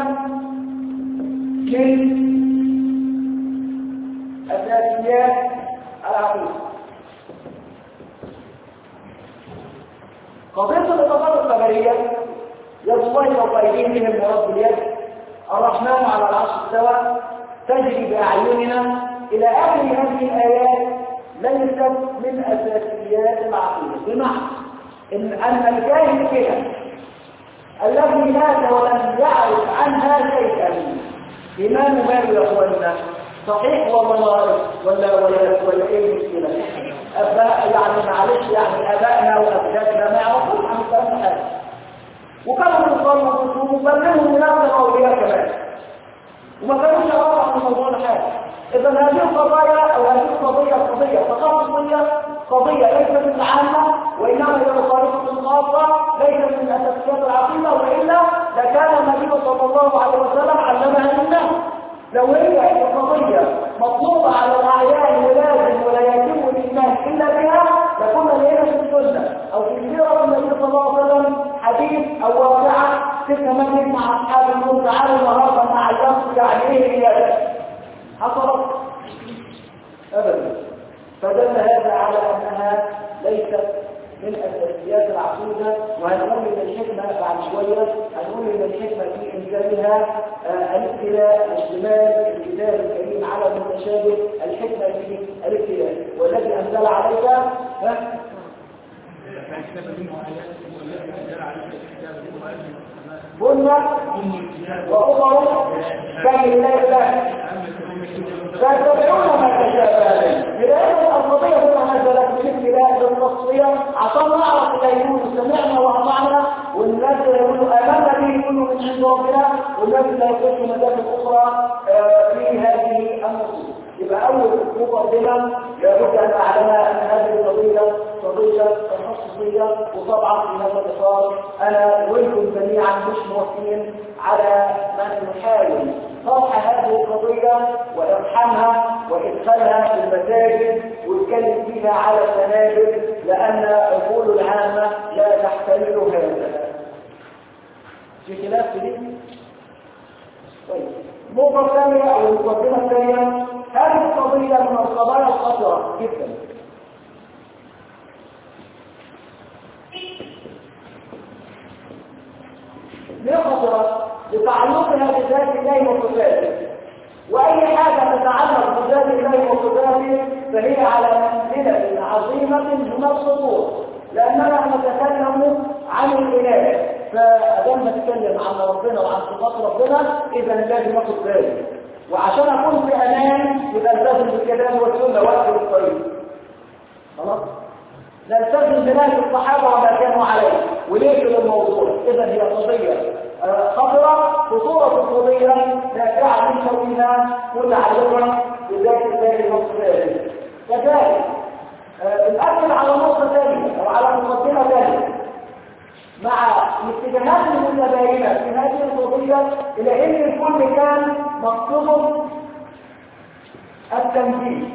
من أساسيات العقيدة. قضية الاتصال الخبرية يد الله فوق أيديهم من رب اليد، الرحمن على العرش استوى، تجري بأعيننا إلى آخر هذه الآيات ليست من أساسيات العقيدة، بمعنى أن الجاهل كده الذي مات ولم يعرف عنها شيئا إمام ماله يا أخواننا صحيح ولا ايه المشكلة؟ أباء يعني معلش يعني أبائنا وأجدادنا ما يعرفوش عن الكلام ده حاجة، وكانوا يصلوا وبلغوا من نفس الأولياء كمان وما كانوش يعرفوا عن الموضوع ده حاجة. إذا هذه القضايا أو هذه القضية تخصصية، قضية ليست من العامة وإنما هي مخالفة خاصة ليست من أساسيات العقيدة، وإلا لكان النبي صلى الله عليه وسلم علمها للناس. لو هي القضية مطلوبة على الأعيان ولازم ولا يتم الإيمان إلا بها لكنا لقينا في السنة أو في سيرة النبي صلى الله عليه وسلم حديث أو واقعة ست مجلس مع أصحاب النور تعالوا النهارده مع الشخص يعني إيه هي حصلت أبدا. فدل هذا على أنها ليست من أساسيات العقيدة، وهنقول إن الحكمة بعد شوية هنقول إن الحكمة في إنزالها الابتلاء واجتمال الكتاب الكريم على المتشابه، الحكمة في الابتلاء والذي أنزل عليك قلنا وأخر كي الله فيتبعون ما تشابه لأن القضية هنا نزلت بالابتلاء بالتصفية عشان نعرف لا يقولوا سمعنا وأطعنا، والناس يقولوا آمنا به يقولوا من عند ربنا، والناس لا يخشوا مدافع أخرى في هذه النصوص. يبقى أول مقدمة لابد أن أعلم أن هذه قضية تخصصية، وطبعا في هذا الإطار أنا وإنتم جميعا مش موافقين على من يحاول طرح هذه القضية وإقحامها وإدخالها في المساجد ويتكلم فيها على السنابل، لأن عقول العامة لا تحتمل هذا. في خلاف في دي؟ طيب النقطة الثانية أو المقدمة الثانية، هذه القضية من القضايا الخطرة جدا. ليه خطرة؟ لتعلقها بذات الله وصفاته، وأي حاجة تتعلق بذات الله وصفاته فهي على منزلة عظيمة من الخطورة، لأننا نتكلم عن الإله، فأدام نتكلم عن ربنا وعن صفات ربنا إذا لازم ناخد بالي، وعشان أكون في أمان يبقى نلتزم بالكتاب والسنة وقت الطريق. خلاص؟ نلتزم بنهج الصحابة وما كانوا عليه وليس الموضوع. إذا هي قضية خطرة، خطورة القضية دافعة من شوينا كل عدوة بذات الله وصفاته. كذلك الأكل على نقطة ثانية أو على مقدمة ثانية مع الاتجاهات المتباينة في هذه القضية إلى أن الكل كان مقصود التنفيذ.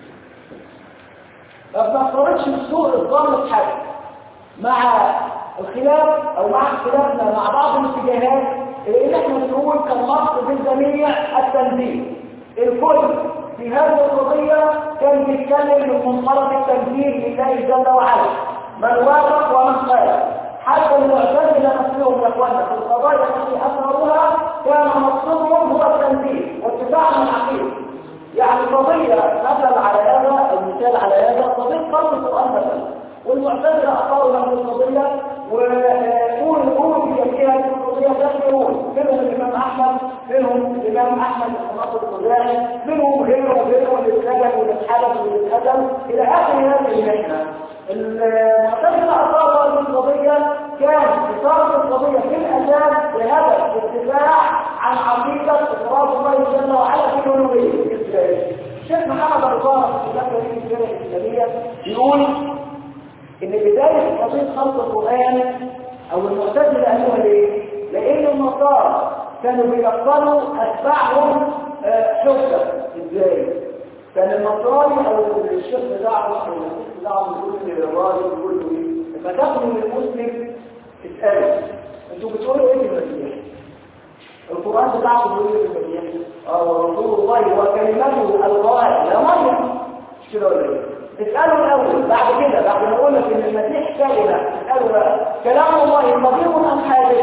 ما بنفترضش بسوء الظن في حاجة مع الخلاف أو مع اختلافنا مع بعض الاتجاهات إلى أن احنا بنقول كان مقصود الجميع التنفيذ. الكل في هذه القضية كان بيتكلم من منطلق التنفيذ لله جل وعلا، من وافق ومن خالف. حتى المعتزلة نفسهم يا اخوانا في القضايا التي اثروها كان مقصودهم هو التنفيذ واتباع العقيده. يعني قضيه مثل على هذا المثال على هذا قضيه قرن القران مثلا، والمعتزله اثاروا له القضيه ويقولوا فيها القضيه تكفرون، منهم الامام احمد، منهم الامام احمد بن حنبل الخزاعي، منهم غيره اللي اتسجن واللي اتحبس واللي اتقتل الى اخر هذه المهنه. المعتزله اثاروا هذه القضيه كان إثارة القضية في الأساس بهدف الدفاع عن عقيدة إفراد الله جل وعلا في الألوهية. الشيخ محمد الغار في كتابه السيرة الإسلامية بيقول إن بداية قضية خلق القرآن أو المعتزلة قالوها ليه؟ لأن النصارى كانوا بيقتلوا أتباعهم حكة. إزاي؟ كان النصراني أو الشيخ بتاعه أو الشيخ بتاعه يقول للراجل يقول له إيه؟ لما تاخدوا من المسلم اسأله أنتوا بتقولوا إيه للمسيح؟ القرآن بتاعه بيقول إيه للمسيح؟ رسول الله وكلمته ألقاها إلى مريم. مش كده ولا إيه؟ اسألوا الأول بعد كده بعد ما أقول لك إن المسيح كلمة اسألوا بقى كلام الله قديم أم حادث؟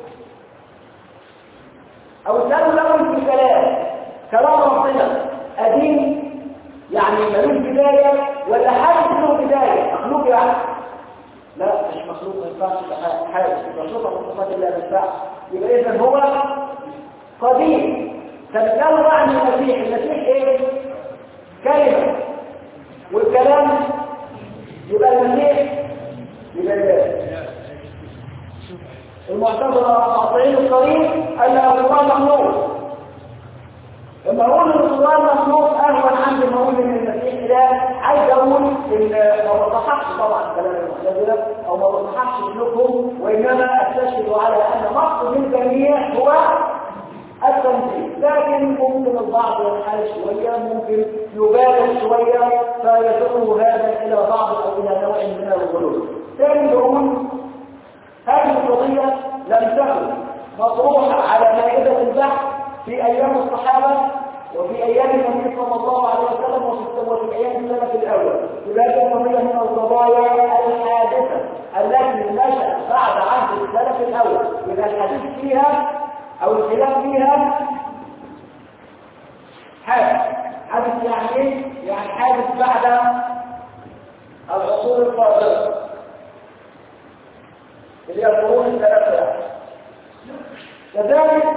أو اسألوا الأول في كلام ربنا قديم يعني ملوش بداية ولا حادث له بداية؟ مخلوق يعني؟ لا مش مخلوق ما ينفعش حادث مخلوق من صفات الله ما ينفعش. يبقى إذا هو قديم. فبتقالوا بقى عن المسيح إيه؟ كلمة والكلام يبقى المسيح يبقى الله. المعتزلة قاطعين الطريق أن القرآن مخلوق. لما أقول إن القرآن مخلوق أهون عندي ما أقول إن المسيح إله. عايز أقول إن ما بصححش طبعا كلام المعتزلة أو ما بصححش سلوكهم، وإنما أستشهد على أن مقصد الجميع هو التنزيل. لكن ممكن البعض ينحل شوية، ممكن يبالغ شوية فيدعو هذا إلى بعض أو إلى نوع من الغلو. ثاني نقول هذه القضية لم تكن مطروحة على مائدة البحث في أيام الصحابة وفي أيام النبي صلى الله عليه وسلم وفي أيام السلف الأول. هذه قضية من القضايا الحادثة التي نشأت بعد عهد السلف الأول. إذا الحديث فيها أو الخلاف فيها حادث يعني إيه؟ يعني حادث بعد العصور الفاضلة اللي هي القرون الثلاثة. كذلك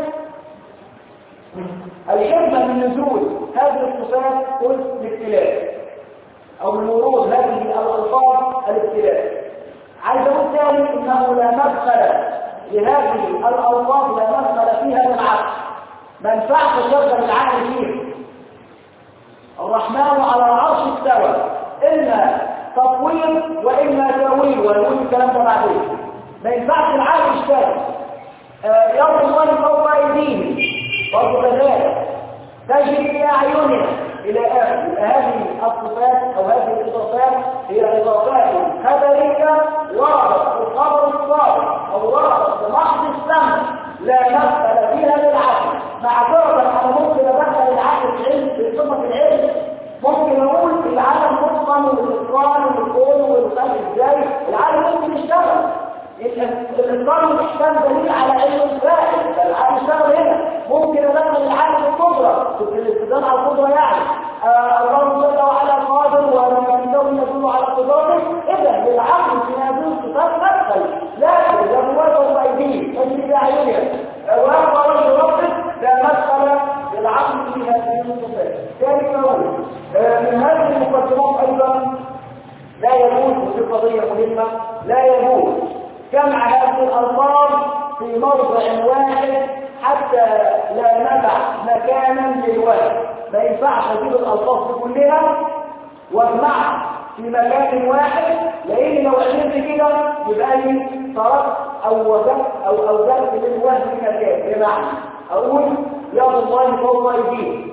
الحكمة من نزول هذه الصفات قلت الابتلاء أو من ورود هذه الألفاظ الابتلاء. عايز أقول ثاني إنه لا مدخل لهذه الألفاظ لا مدخل فيها للعقل. ما ينفعش تشغل العقل فيه. الرحمن على العرش استوى، إما تطويل وإما تأويل، ونقول الكلام ده بعدين. ما ينفعش العقل يشتغل. يد الله فوق أيديهم برضه كذلك تجري بأعيننا إلى آخر. هذه الصفات أو هذه الإضافات هي إضافات خبرية وردت في الخبر الصادق أو وردت بمحض السمع لا مدخل فيها للعقل. معذرة أنا ممكن أدخل العقل في علم في صفة العلم. ممكن أقول العالم متقن والإتقان والكون والخلق إزاي. العالم ممكن يشتغل. الإتقان محتاج دليل على علم الفاعل. العالم يشتغل هنا. ممكن أدخل العالم القدرة في الاستدلال على القدرة يعني الله جل وعلا قادر ولما يدل على قدرته. إذا للعقل في هذه الصفات مدخل، لكن إذا هو بأيديه تجري بأعينها ويبقى رجل ربك لا مدخل للعقل في هذه الصفات. ثاني نقول من هذه المقدمات أيضا لا يجوز، وفي قضية مهمة، لا يجوز جمع هذه الألفاظ في موضع واحد حتى لا نبع مكانا للواحد. ما ينفعش اجيب الألفاظ دي كلها واجمعها في مكان واحد، لأن لو عملت كده يبقى لي تركت أو وجدت أو أوجدت للوهم في مكان. بمعنى أقول يد الله فوق أيديهم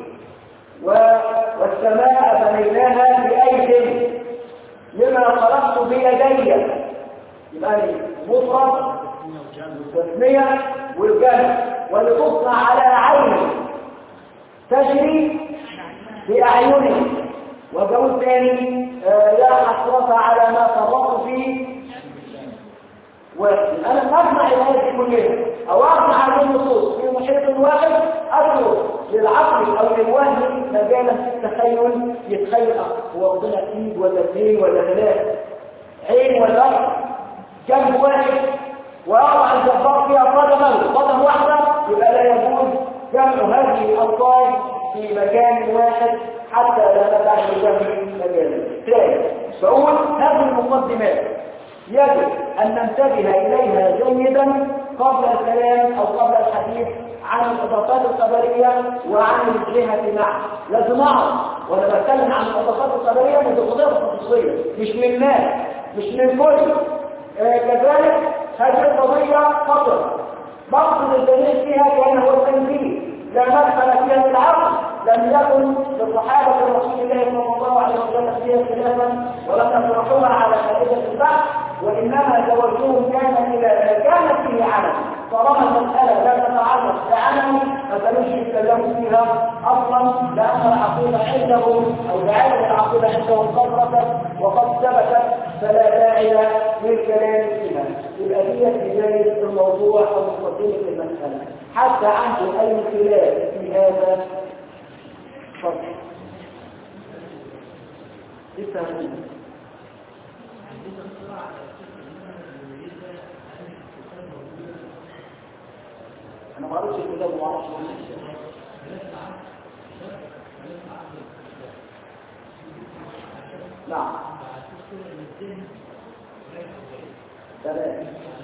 والسماء بنيناها بأيد لما خلقت بيدي. يبقى لي مفرد والتسمية والجمع واللي تصنع على عينه تجري بأعينه. وجوز ثاني لا حسرة على ما فرطت فيه. وأنا أجمع الآيات كلها أو أجمع هذه النصوص في محيط واحد، أترك للعقل أو للوهم مجالا في التخيل يتخيل هو ربنا ايد ولا اثنين ولا ثلاثة، عين ولا جنب واحد، وأضع الجبار فيها قدم واحدة. يبقى لا يجوز جمع هذه الألفاظ في مكان واحد حتى لا نبع للوهم مجالا. ثاني بقول هذه المقدمات يجب أن ننتبه إليها جيدا قبل الكلام أو قبل الحديث عن الإضافات الخبرية وعن الجهة معه. لازم أعرف وأنا بتكلم عن الإضافات الخبرية من القضية الخصوصية، مش من الناس، مش من كل. كذلك هذه القضية خطر مقصد الدليل فيها كان هو التنزيل، لا مدخل فيها للعقل، لم يكن لصحابة رسول الله صلى الله عليه وسلم فيها خلافا ولم يطرحوها على فائدة البحث، وإنما توجههم كان إلى ما كان فيه عمل. طالما المسألة لا تتعلق بعمل فكانوش يتكلموا فيها أصلا، لأن العقيدة عندهم أو دعاية العقيدة عندهم قدرة وقد ثبتت، فلا داعي للكلام فيها. يبقى هي بداية الموضوع أو مقدمة المسألة. حتى عنده أي خلاف في هذا فضل لسه أنا ما قريتش الكتاب وما أعرفش نعم تمام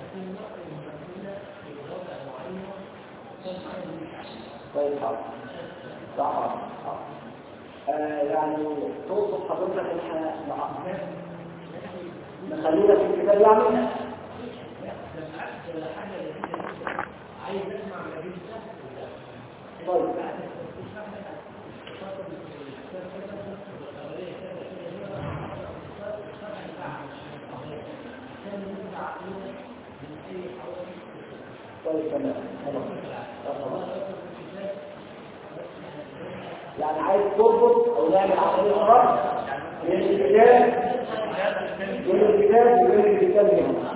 طيب حاضر صح يعني توصف حضرتك ان احنا نخلينا في الكتاب يعني طيب طيب تمام يعني عايز تربط او نعمل عمليه ربط بين الكتاب وبين الكتاب هنا.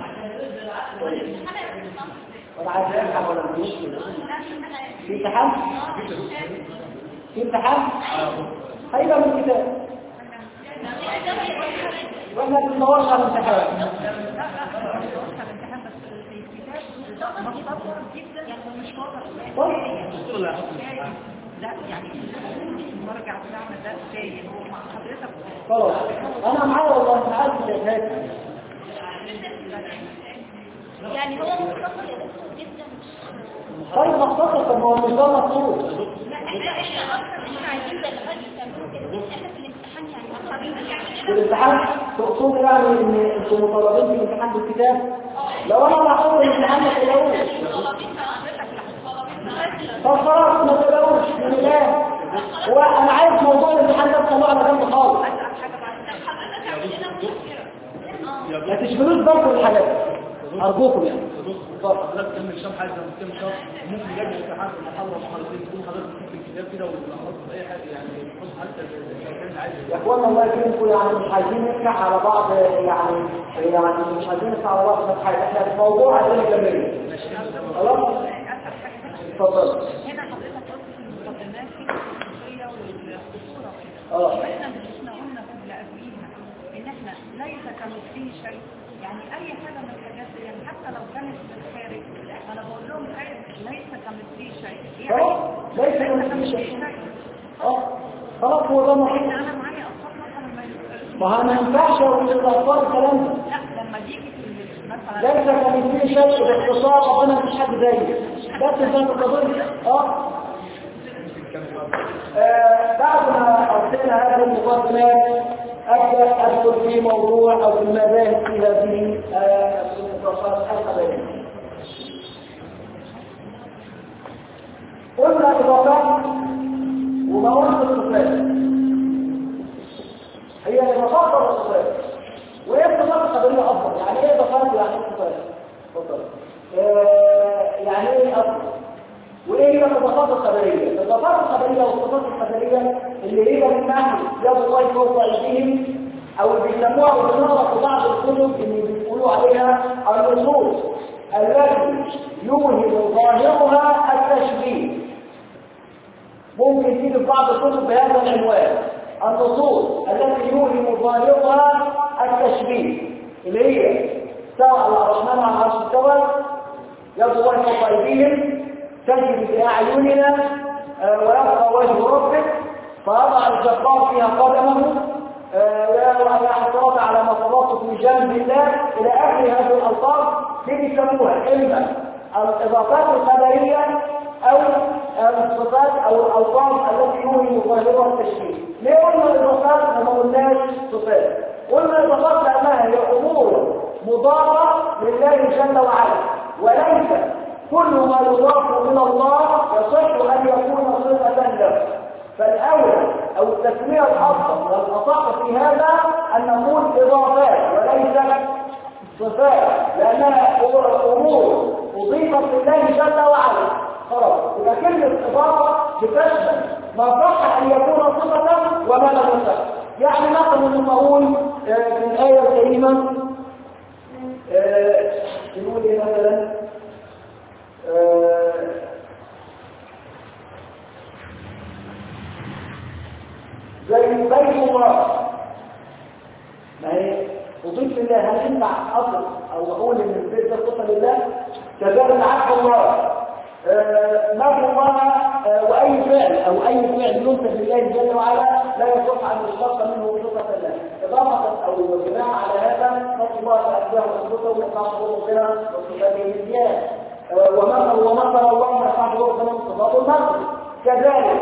انا عايز افهم ولا مش في امتحان؟ في امتحان؟ هيبقى من الكتاب واحنا بندورش على الامتحان. لا يعني المرجع بتاعنا ده ازاي هو مع حضرتك خلاص انا معايا والله مش عارف الشهادات يعني هو مختصر يا دكتور جدا. طيب مختصر طب ما هو مش ده مطلوب. لا احنا اصلا مش عايزين زي الغد تعملوا كده احنا في الامتحان يعني في الامتحان تقصد يعني ان انتم مطالبين في الامتحان بالكتاب؟ لو انا محفوظ الامتحان ما تقلقوش. طب خلاص ما تقلقوش من الله. هو انا عايز موضوع الامتحان ده تطلعه على جنب خالص. ما تشغلوش بالكم الحاجات ارجوكم يعني. حضرتك كمل شرح حاجه كم شرح ممكن يجي امتحان في المحاضره محاضرتين تكون حضرتك في الكتاب كده ولا اي حاجه يعني نحط حتى كان عايز يا اخوانا الله يكرمكم يعني مش عايزين نفتح على بعض يعني مش عايزين نفتح على بعض في حاجه احنا في موضوع عايزين نكمله. خلاص اتفضل. هنا حضرتك قلت في المقدمات في الخصوصيه والخطوره كده. احنا قلنا في اللي قبليها ان احنا ليس كمثله شيء، يعني اي حاجه من الحاجات دي يعني حتى لو كانت من الخارج انا بقول لهم ليس كمثله شيء. ليس كمثله شيء. خلاص هو ده محيط. انا معايا اطفال مثلا ما ينفعش اقول للاطفال الكلام ده. لا لما تيجي مثلا ليس كمثله شيء باختصار ربنا مفيش حد زيه. بس زي ما قلت بعد ما أرسلنا هذه المقدمات أبدأ أدخل في موضوع أو في المذاهب في هذه النقاشات الخبرية. قلنا إضافات ومواقف الصفات هي الإضافات والصفات، وإيه الصفات الخبرية أفضل؟ يعني إيه إضافات ويعني إيه صفات؟ اتفضل. يعني إيه أفضل؟ وايه هي الصفات الخبريه؟ الصفات الخبريه والصفات الخبريه اللي هي من ناحيه يد الله فوق ايديهم او بيسموها وبنقرا في بعض الكتب اللي بيقولوا عليها النصوص التي يوهم ظاهرها التشبيه. ممكن تيجي في بعض الكتب بهذا العنوان النصوص التي يوهم ظاهرها التشبيه، اللي هي سواء الرحمن على العرش استوى يد الله فوق ايديهم تجري بأعيننا ويبقى وجه ربك فيضع الجبار فيها قدمه ولا حصرات على مصابات في جانب الله إلى آخر هذه الألفاظ دي بيسموها إما الإضافات الخبرية أو الصفات أو الألفاظ التي يوهم ظاهرها التشبيه. ليه قلنا الإضافات وما قلناش صفات؟ قلنا الإضافات لأنها هي أمور مضافة لله جل وعلا وليس كل ما يضاف إلى الله يصح أن يكون صفة له. فالأول أو التسمية الأفضل والأصح في هذا أن نقول إضافات وليس صفات، لأنها أمور أضيفت لله جل وعلا. خلاص، إذا كلمة إضافة بتشمل ما صح أن يكون صفة وما لم يصح. يعني مثلا نقول في الآية الكريمة نقول إيه مثلا زي بيت الله، ما هي أضيف لله، هل ينفع أصل أو أقول إن البيت ده صفة لله؟ كذلك عبد الله، نبي الله، وأي فعل أو أي فعل ينسب لله جل وعلا لا يصح أن يشتق منه صفة الله. إضافة أو بناء على هذا نص الله أشباه وصفته ونقاط ربنا وصفاته الزيادة، ومثل الله نقاط ربنا وصفاته النقل كذلك،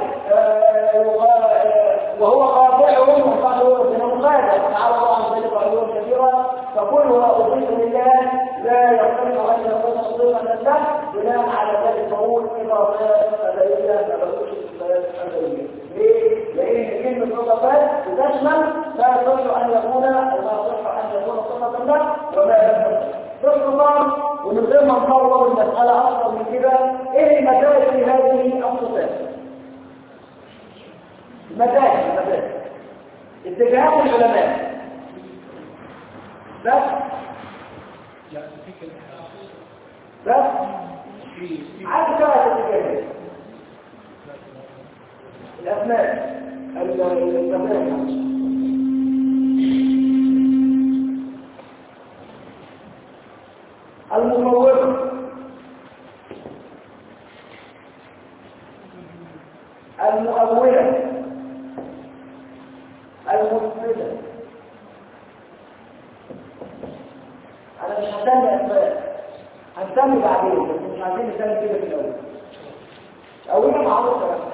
وهو قاطعهم ونقاط ربنا مقادر تعالى الله عن ذلك علوا كثيرا. فكلها أضيف لله لا يصح أن يكون صفة لله بناء على ذلك نقول إضافات أدائية ما بقولش صفات أدائية. ليه؟ لأن كلمة إضافات بتشمل ما يصح أن يكون أو ما يصح أن يكون صفة له وما لم يصح. باختصار ومن غير ما نطور المسألة أكثر من كده، إيه المدارس في هذه الصفات؟ المدارس اتجاهات العلماء بس عدد ثلاثة اتجاهات. الأسماء المصورة، المؤولة، المفسدة. أنا مش هسمي أسماء، هنسمي بعدين، بس مش عايزين نسمي كده في الأول. أولها معروفة بس.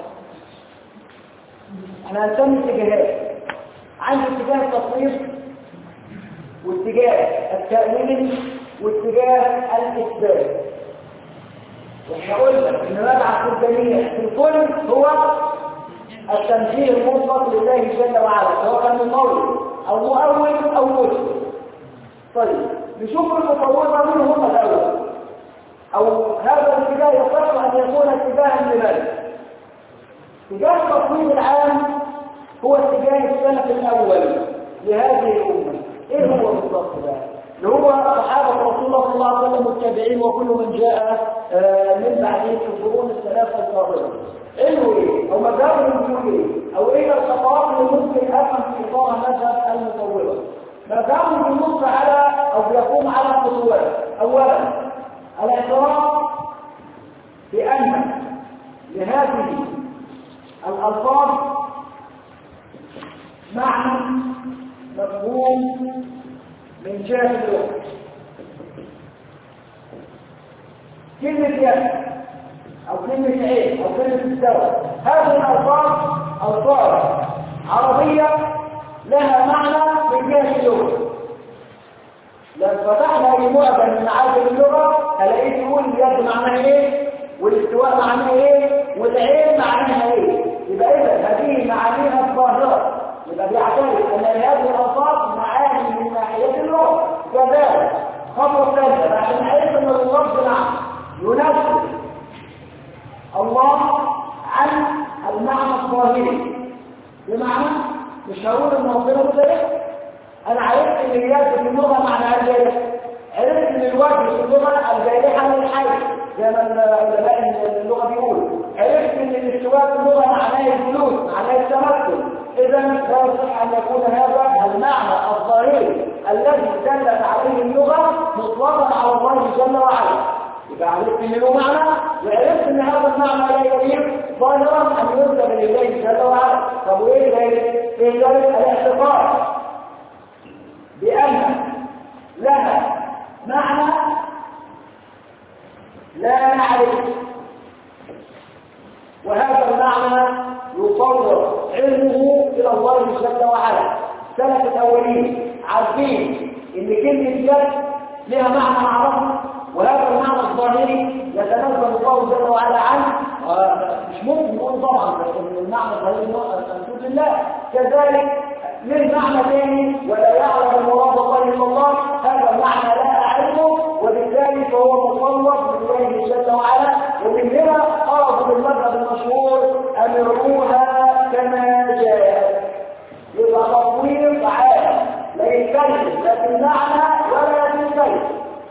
احنا هنسمي اتجاهات. عندي اتجاه التصوير واتجاه التأويل واتجاه الإثبات. واحنا قلنا ان مبعث الجميع في الكل هو التنزيه المطلق لله جل وعلا، سواء كان ممول او مؤول او مسلم. طيب نشوف المفوضة مين هم الأول، او هذا الاتجاه يصح ان يكون اتجاها لمن؟ اتجاه التصوير العام هو اتجاه السلف الاول لهذه الامه. ايه هو بالضبط ده؟ اللي هو صحابه رسول الله صلى الله عليه وسلم والتابعين وكل من جاء من بعدهم في القرون الثلاثه الفاضله. انه ايه؟ او مذهبهم بيقول ايه؟ او ايه الخطوات اللي ممكن افهم في اطار مذهب المفوضه؟ مذهبهم بينص على او بيقوم على خطوات. اولا الاعتراف بان لهذه الألفاظ معنى مفهوم من جهة اللغة. كلمة يد أو كلمة عين أو كلمة استوى، هذه الألفاظ ألفاظ عربية لها معنى من جهة اللغة. لو فتحنا لمعظم من معاجم اللغة هلاقيه يقول اليد معناها ايه، والاستواء معناها ايه، والعين معناها ايه. يبقى اذا هذه معانيها الظاهرة، يبقى بيعترف ان هذه الألفاظ معاني من ناحية اللغة. كذلك خطوة ثالثة عشان نعرف ان اللفظ نعم ينزل الله عن المعنى الظاهري، بمعنى مش هقول ان ربنا مدرك. انا عرفت ان اليد في اللغة معناها الجارح، عرفت ان الوجه في اللغة الجارحة للحي زي ما علماء اللغة بيقولوا، عرفت ان الاستواء في اللغة معناه الجلوس، معناه التمكن. اذا لا يصح ان يكون هذا المعنى الظاهري الذي دلت عليه اللغة مطلقا على الله جل وعلا. يبقى عرفت ان له معنى، وعرفت ان هذا المعنى لا يليق ظاهرا ان ينسب لله جل وعلا. طب وايه ذلك؟ ايه ذلك؟ الاعتقاد بأن لها معنى لا نعرف، وهذا المعنى يفوض علمه إلى الله جل وعلا. سلف الأولين عارفين إن كلمة يد لها معنى معروف وهذا المعنى الظاهري يتنزل الله جل وعلا عنه، مش ممكن نقول طبعا ان المعنى الظاهري منسوب لله. كذلك من معنى ثاني ولا يعلم مراد الله الا الله، هذا المعنى لا اعرفه، وبالتالي فهو مصور بالله جل وعلا. ومن هنا خرجوا بالمذهب المشهور امروها كما جاءت، يبقى تطوير عام لا يتكلم لا في المعنى ولا في الكلمه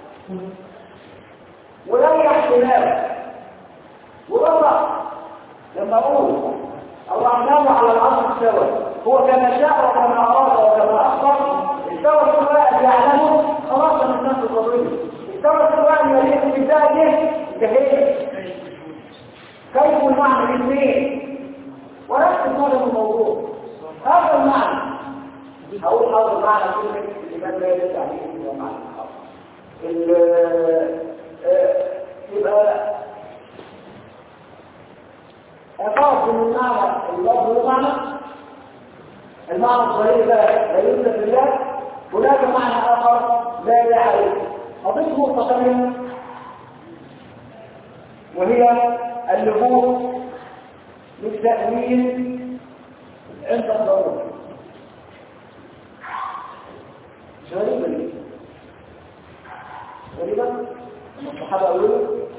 ولا احتمال. وبرضه لما اقول الرحمن على العرش استوى، هو كما شاء وكما اراد وكما اخبر. استوى سواء يعلمه خلاص من الناس القضيه، استوى سواء يليق بذاته كيف كيف المعنى الاثنين وركز هذا الموضوع. هذا المعنى هقول هذا المعنى كلمه الامام لا يدل عليه هو معنى يبقى أخاف من المعنى اللفظ والمعنى. المعنى الصحيح لا يوجد في الله. هناك معنى آخر لا يعرف أضيف مستقيم، وهي اللجوء للتأويل عند الضرورة. غريبة ليه؟ غريبة؟ الصحابة أولوا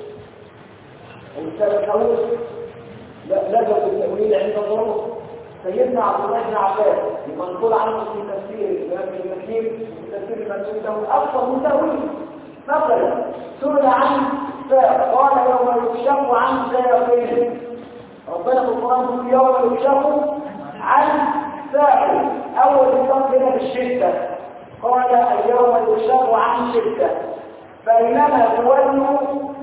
والسلف أولوا لجوا بالتأويل عند الضرورة. سيدنا عبد الله بن عباس المنقول عنه في تفسير الإمام ابن كثير وتفسير المنسوب له أكثر من تأويل. مثلا سئل عن ساق قال يوم يكشف عن ساقين. ربنا في القرآن يوم يكشف عن ساق. أول كتاب هنا بالشدة قال اليوم يكشف عن شدة. بينما تولوا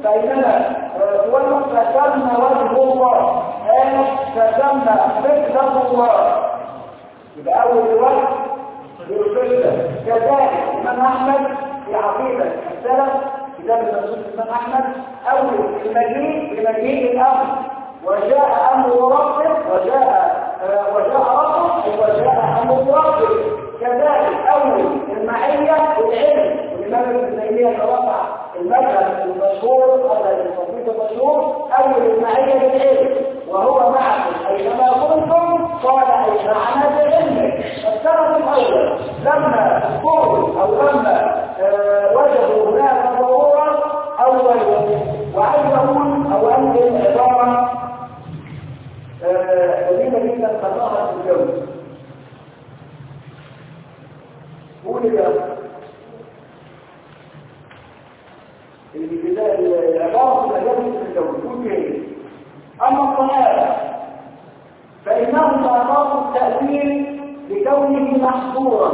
فسمى وجه الله فسمى فكرة الله. يبقى أول وجه بالفكرة. كذلك الإمام أحمد في عقيدة السلف كتاب المنسوب الإمام أحمد أول بمجيء الأمر وجاء أمر ربك وجاء ربك وجاء أمر ربك. كذلك أول المعية والعلم. والإمام ابن تيمية رفع المذهب المشهور هذا التصنيف المشهور أول المعية بالعلم وهو معكم أينما كنتم قال أي معنا بعلمك. السبب الأول لما قولوا أو لما وجدوا هناك ضرورة أول وعايز أقول أو أنزل عبارة جميلة جدا تظاهر في الجو. قول يا العبارة الأجابة في الجو قول كيف. أما الصحابة فإنهم أضافوا التأويل لكونه محظورا،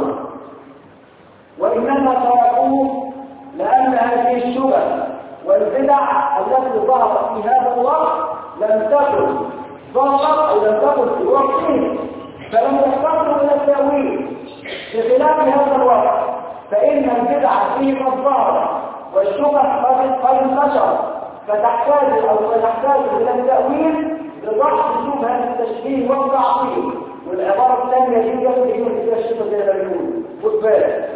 وإنما تركوه لأن هذه الشبه والبدع التي ظهرت في هذا الوقت لم تكن ظهرت أو لم تكن في وقته، فلم يقتصروا إلى التأويل. بخلاف هذا الوقت فإن البدع فيه قد ظهرت والشبه قد انتشر، فتحتاج إلى التأويل لضعف شبهة التشبيه والتعطيل. والعبارة الثانية هي في الشبه زي ما بيقولوا خد بالك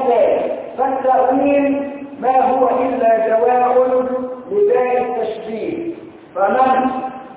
فالتأويل ما هو إلا جواب لذات التشبيه. فمن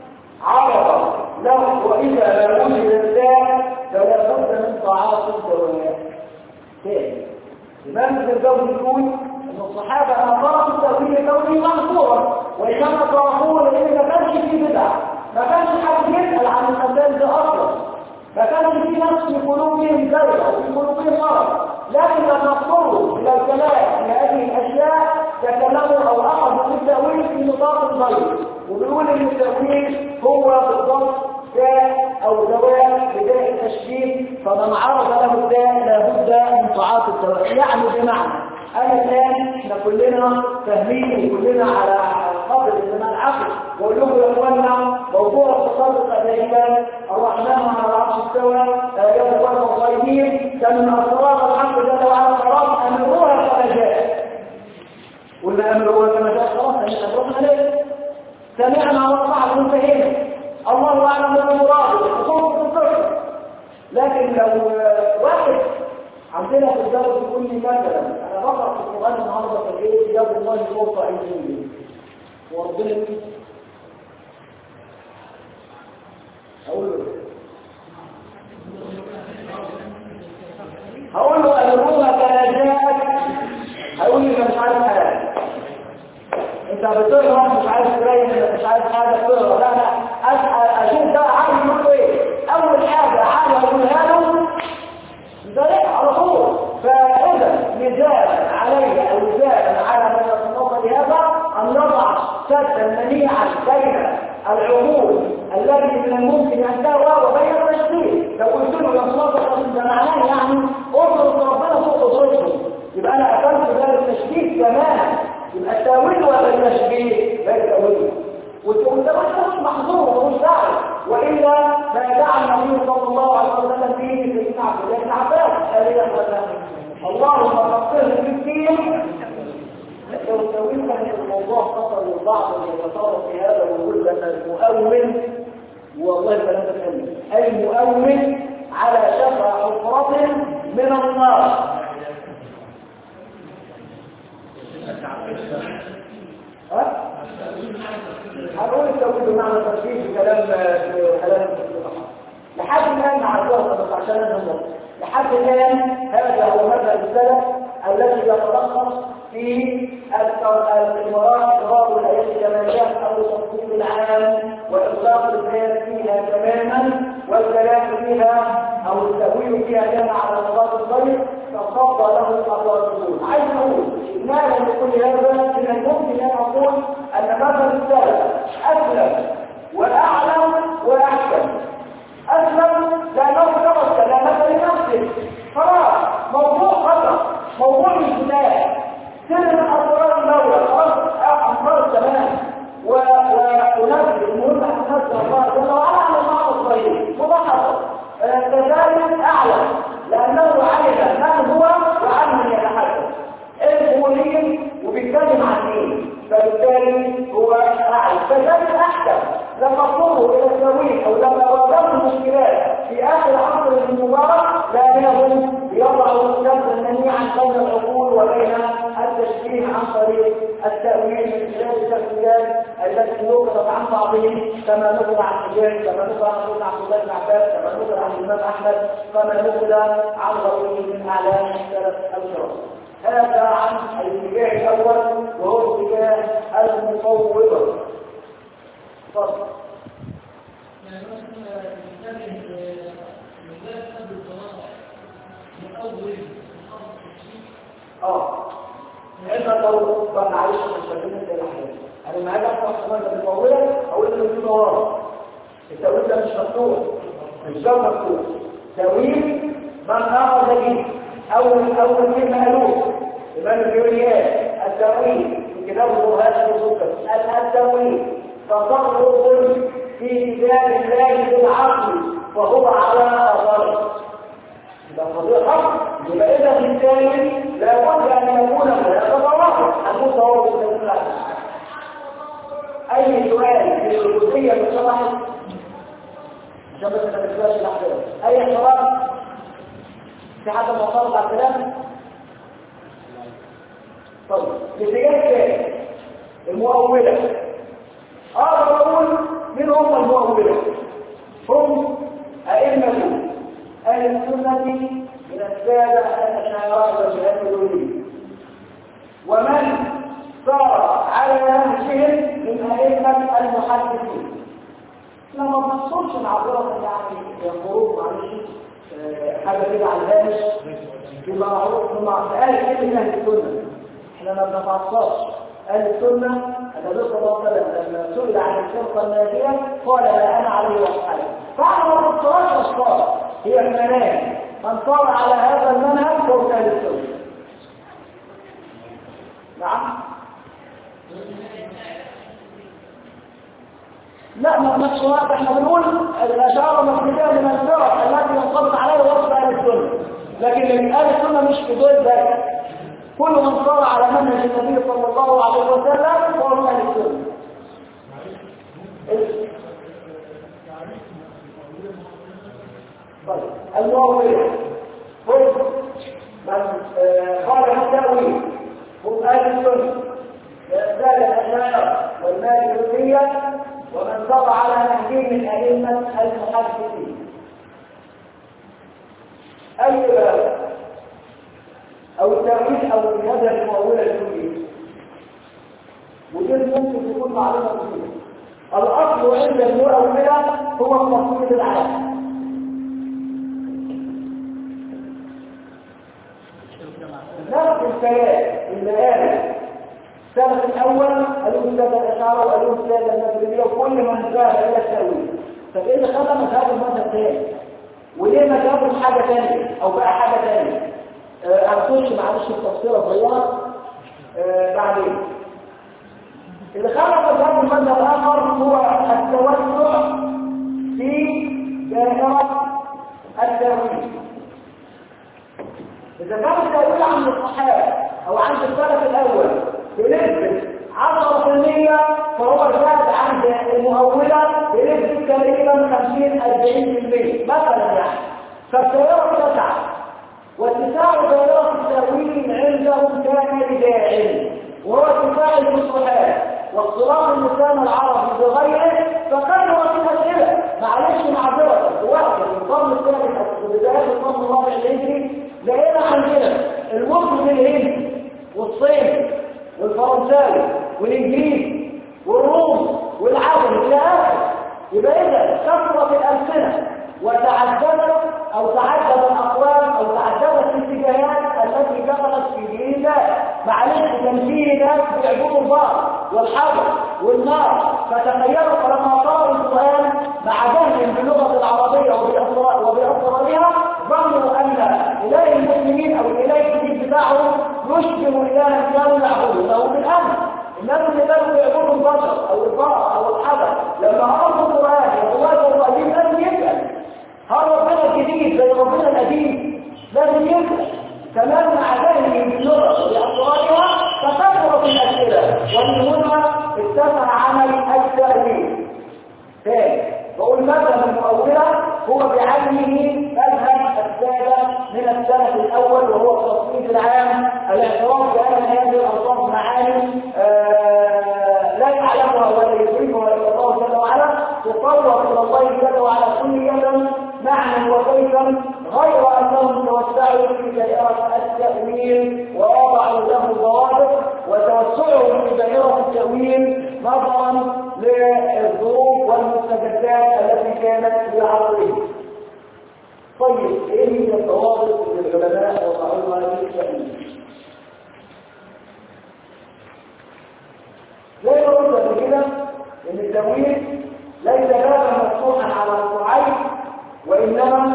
عرض له وإذا لا وجد الذات فلا بد من تعاطي الدواء. ثاني الإمام الجوزي يقول أن الصحابة أمروا التأويل كونه محظورا، وإنما تركوه لأن ما كانش فيه بدع، ما كانش حد يسأل عن المسائل ده أصلا، ما كانش في ناس في قلوبهم زرع وفي قلوبهم مرض. لكن لما اضطروا إلى الكلام في هذه الأشياء تكلموا أو أخذوا في التأويل في نطاق الغير، وبيقول إن التأويل هو بالضبط داء أو دواء لداء التشبيه، فمن عرض له الداء لابد من تعاطي الدواء. يعني بمعنى أنا الآن احنا كلنا فاهمين وكلنا على قدر الزمان عقل، وأقول لكم يا إخواننا موضوع التصرف الأمريكان الرحمن على العرش استوى يوم الوقت الصغيرين كان من أسرار الحق جل وعلا خلاص أمروها كما جاء. قلنا أمروها كما جاء خلاص أمرنا ليه؟ سمعنا وطاعنا وانتهينا، الله أعلم بمراده وصوت التصرف. لكن لو واحد عندنا في الدرس يقول لي مثلا انا قرأ في القرآن النهارده في الايه؟ يد الله فوق أيديهم وربنا هقول له أمرها كنجاك هقول لي مش عارف حاجة انت بتقرا مش عارف تبين مش عارف حاجة بتقرا لا انا اسأل اشوف ده عارف يقول له ايه اول حاجة عارف اقولها له ده على طول فاذا نداء علي او نداء على من يتصرف بهذا ان نضع سدا منيعا بين العقول التي من الممكن ان تهوى وبين التشبيه لو قلت له يتصرف ده معناه يعني قدرة ربنا فوق قدرته يبقى انا قتلت ده التشبيه تماما يبقى التاويل ولا التشبيه لا التاويل والتاويل ده مش محظور ومش داعي والا ما دعا النبي صلى الله عليه وسلم فيه سيدنا عبد الله بن عباس قال ايه اللهم فقهه في الدين لو التاويل كان الموضوع خطر للبعض يتصرف في هذا ويقول ان المؤول والله فلا تتكلم المؤول على شفا حفرة من النار هقول التوحيد بمعنى تركيز في كلام لحد الان مع الدراسه بس عشان النظر لحد الان هذا هو مذهب السلف الذي يتلخص في الامارات اقرار الايات الجماليات او تفصيل العام واطلاق الكلام فيها تماما والكلام فيها او التأويل فيها كان على نظام الطريق فخطى له الأطلاقون عايز اقول ماذا لكل هذا من الممكن ان اقول ان مثل السلف اسلم واعلم واحسن اسلم لانه كما سلامه لنفسه خلاص موضوع خطا موضوع الجناح سر اسرار الدوله خلاص امر تمام ونفس المهم ان نفس الله جل وعلا على المعنى الصحيح وضحط كذلك اعلم لانه علم من هو وعن من يتحدث الجمهوريين وبيتكلم عن مين فبالتالي هو اعلم كذلك احكم لما اضطروا الى التاويل او لما واجهوا مشكلات في اخر عصر المبارك لانهم يضعوا سدا منيعا بين العقول وبين التشبيه عن طريق التاويل من خلال التفسيرات التي نقلت عن بعضهم كما نقل عن حجاج كما نقل عن ابن عبد الله بن عباس كما نقل عن الامام احمد كما نقل عن غيره من اعلام السلف الكرام هذا عن الاتجاه الاول وهو اتجاه المفوضه تفضل عندما لو بقى معلش مستخدمين زي الاحيان انا معاك افتح كمان المطوله اقول له في ورا التاويل ده مش مفتوح مش ده مفتوح تاويل من اخذ به اول كلمه قالوه امام الجوريات التاويل في كتاب البرهان والسكر التاويل تصرف في كتاب الله بالعقل وهو على اثره ده قضيه خطر يبقى اذا بالتالي لابد ان يكون هناك ضوابط هنقول ضوابط اي سؤال في الجزئيه بالشرح عشان بس ما تنساش الاحداث اي سؤال في حد معترض على الكلام طيب الاتجاه الثاني المؤوله اقدر اقول مين هم المؤوله هم ائمه اهل السنه من السادة الأشاعرة والجهاد ومن صار على نهجهم من أئمة المحدثين لما بنصرش العبارة يعني الخروج معلش حاجة كده على الهامش بمعروف أهل كلمة أهل السنة احنا ما بنتعصبش أهل السنة النبي صلى الله عليه وسلم لما سئل عن الفرقة الناجية قال لا أنا عليه وأصحابي فأنا ما بنصرش أشخاص هي المناهج من صار على هذا المنهج فهو اهل السنه نعم لا ما نفس الوقت احنا بنقول الاشاعره مخلوقه من الفرق التي ينطبق عليها وصف اهل السنه لكن اهل السنه مش في دول ذلك كل من صار على منهج النبي صلى الله عليه وسلم فهو اهل السنه المؤولة قال التأويل هم أهل السنة زاد الأشاعرة والمالكية ومن سار على نهجهم من أئمة المحدثين. أي باب أو التأويل أو المذهب المؤولة الكلية ودي ممكن تكون معلومة كلية. الأصل عند المؤولة هو التصوير العام. نفس الكلام اللي قال السلف الأول قالوا السادة الأشاعرة وقالوا السادة المغربية وكل من ذهب إلى التأويل. طب إيه اللي خلى مذهب المذهب تاني؟ وليه ما جابوا حاجة تانية أو بقى حاجة تانية؟ هنخش معلش التفصيلة صغيرة بعدين. اللي خلى مذهب المذهب الآخر هو التوسع في دائرة التأويل. إذا كان التأويل عند الصحابة أو عند السلف الأول بنسبة 10% فهو زاد عند المؤولة بنسبة تقريبا 50-40% مثلا يعني. فالدائرة اتسعت واتساع دائرة التأويل عندهم كان بداعٍ وهو اتساع المصطلحات واختلاط اللسان العربي بغيره فكثرت الأسئلة. معلش معذرة دلوقتي في القرن الثالث أو في بداية القرن الرابع الهجري لقينا عندنا المسلم الهندي والصيني والفرنساوي والانجليزي والروم والعجم الى اخره. يبقى اذا كثرت الالسنه وتعددت او تعدد الاقوال او تعددت الاتجاهات التي دخلت في دين الله. معلش كان في ناس بيعبدوا البار والحجر والنار فتخيلوا فلما صار القران مع جهل باللغه العربيه وباسرارها ظنوا ان اله المسلمين او الاله الجديد بتاعهم يشبه الها كانوا يعبدونه له بالامر. الناس اللي كانوا يعبدوا البشر او البار او الحجر لما عرفوا القران وقوات القديم لازم يسال هل ربنا الجديد زي ربنا القديم؟ لازم يسال. كمان مع جهل باللغه وباسرارها تكثرت الاسئله ومن هنا اتسع عمل التأويل. ثاني بقول مذهب المؤولة هو بعينه مذهب السادة من السلف الأول وهو التصنيف العام الاعتراف بأن هذه الألفاظ معاني لا يعلمها ولا يدركها إلا الله جل وعلا تطور إلى الله جل وعلا كلية معنى وكيفا غير أنهم توسعوا في دائرة التأويل ووضعوا له ضوابط وتوسعوا في دائرة التأويل نظرا للظروف والمستجدات التي كانت في عصرهم. طيب ايه هي الضوابط اللي العلماء وضعوها للتأويل؟ زي ما قلت قبل كده ان التأويل ليس بابا مفتوحا على الصعيد وانما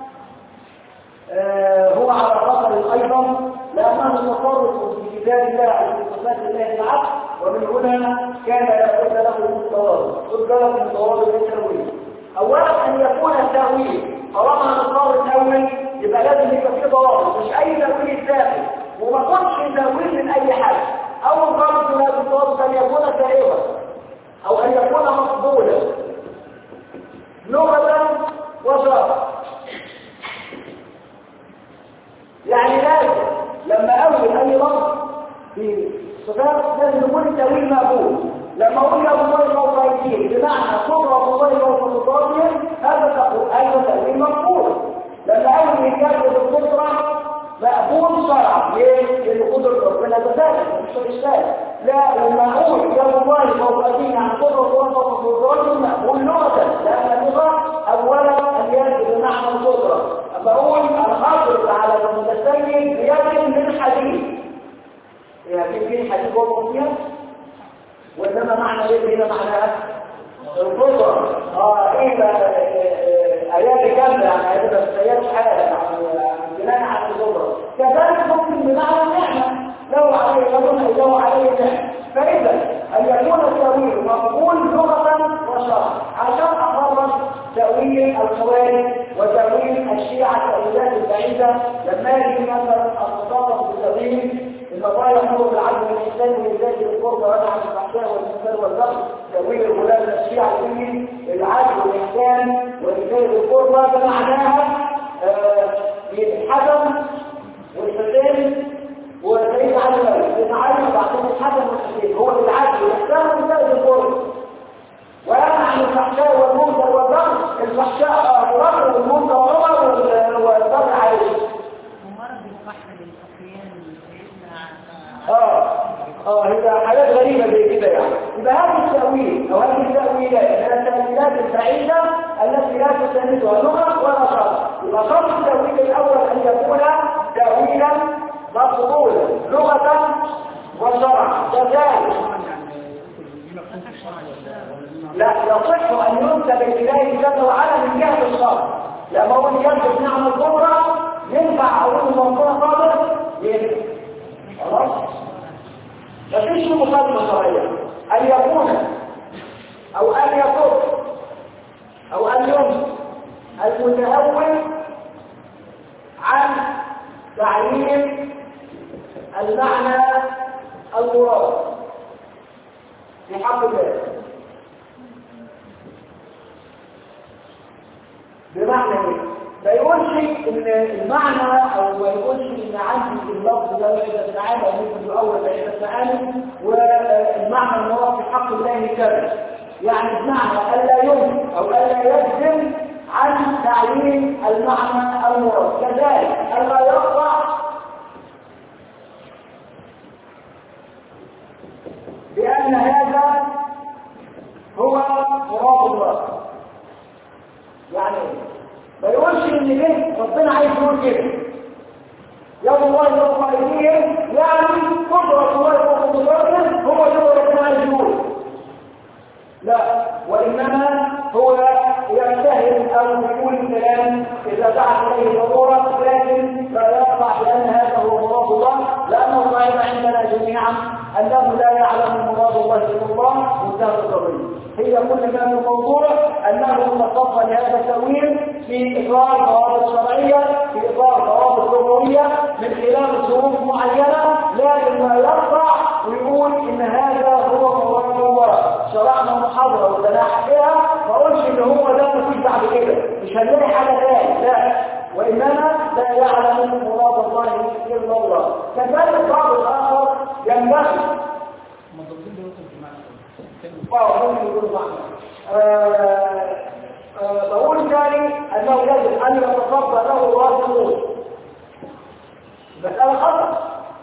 هو على خطر ايضا لانه متطرق في كتاب الله او في صفات الله العقل ومن هنا كان لابد له من ضوابط. خذ بالك من ضوابط التأويل. اولا ان يكون التأويل طالما نختار التأويل يبقى لازم يبقى فيه ضوابط مش اي تأويل ثابت وما كنتش تأويل من اي حاجه. اول ضابط من هذه الضوابط ان يكون سائغا او ان يكون مقبولا لغه وشرعا. يعني لازم لما اول اي لفظ في صفات لازم يكون التأويل مقبول. لما اقول يا الله فوق ايديهم بمعنى قدرة الله فوق قدراتهم هذا تأويل مقبول. لما اول يكافئ بالقدرة مقبول شرعا. ليه؟ لان قدرة ربنا تزال مش اشكال. لا لما اقول يا الله فوق ايديهم عن قدرة الله فوق قدراتهم مقبول لغة لان اللغة اولا اليد بمعنى القدرة. بقول الخاطر على المتسيد بيد من حديد يعني في حديد وقت فيها وإنما معنى ايه هنا معناها القدرة. ايه بقى ايات كاملة يعني هذا السياد حالة يعني بناء على القدرة. كذلك ممكن بمعنى النعمة لو عليه غضب لو عليه نعمة. فإذا أن يكون التأويل مقبول لغة وشرعا عشان أخرج تأويل الخوارج وتأويل الشيعة التأويلات البعيدة لما يجي مثلا الخطابة بالتأويل النظايا يأمر بالعدل والإحسان وإزالة القرب وينهى عن الفحشاء والمنكر والبغي. تأويل الغلاة الشيعة الديني العدل والإحسان وإزالة القرب ده معناها الحكم والحكم الحسن والحسين هو بالعدل والإحسان وزائد القرب وينهى عن الفحشاء والمنكر والبغي. الفحشاء الرجل والمنكر عمر والبغي عائشة. ومرض البحر للفقيان هي حاجات غريبة زي كده يعني. يبقى هذا التأويل أو هذه التأويلات هي التأويلات البعيدة التي لا تساندها لغة ولا شرع. يبقى شرط التأويل الأول أن يكون تأويلا مقبولا لغة وشرعا. كذلك لا يصح أن ينسب إليه جل وعلا من جهة الشرع. لما هو ينسب نعمة الكبرى ينفع أقول موضوع صادق ينفع. خلاص؟ مفيش مقدمة شرعية أن يكون أو أن يكون أو أن ينسب المتأول عن تعيين المعنى المراد في حق الله. بمعنى ايه؟ لا يقولش ان المعنى او ما يقولش ان عندي اللفظ ده عدة معاني او ممكن يؤول بعدة معاني والمعنى المراد في حق الله كذا. يعني بمعنى الا يمكن او الا يجزم عن تعيين المعنى المراد. كذلك الا يقطع بان هذا هو مراد الله. يعني ما يقولش ان ليه ربنا عايز يقول كده يوم الله يوم ايديهم يعني قدرة الله فوق قدرته هو اللي ربنا عايز يقول. لا وانما هو يجتهد او يقول الكلام اذا دعت اليه ضروره لكن لا يقطع بان هذا هو مراد الله لانه قاعد عندنا جميعا انه لا يعلم مراد الله الا الله وانتهت القضيه. هي كل ما في الموضوع انه تصفى لهذا التأويل في اطار ضوابط شرعيه في اطار ضوابط لغويه من خلال ظروف معينه لكن ما يقطع ويقول ان هذا هو مراد الله. شرعنا محاضره وتلاحق فيها ما اقولش ان هو ده مفيش بعد كده مش هنلاقي حاجه ثانيه لا وانما لا يعلم مراد الله الا الله. كذلك بعض الاخر ينبغي بقول ثاني انه يجب ان يتصدى له الراسخون. مسألة خطأ.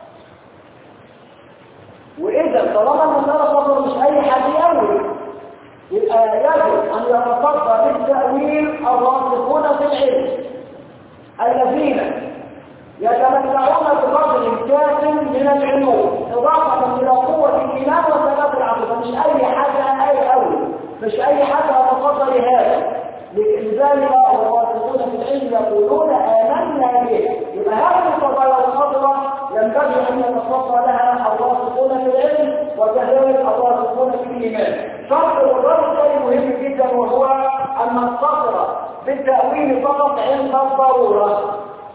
واذا طالما المسألة خطأ مش اي حد يأول يبقى يجب ان يتصدى للتأويل الراسخون في العلم الذين يتمتعون بقدر كاف من العلوم اضافه الى قوه الايمان وثبات العقيده. مش اي حاجه اي اول مش اي حاجه هتتصدى لهذا. لذلك الراسخون في العلم يقولون امنا به. يبقى هذه القضايا الخطره ينبغي ان يتصدى لها الراسخون في العلم وكذلك الراسخون في الايمان. شرط الرابط شيء مهم جدا وهو ان نقتصر بالتاويل فقط عند الضروره.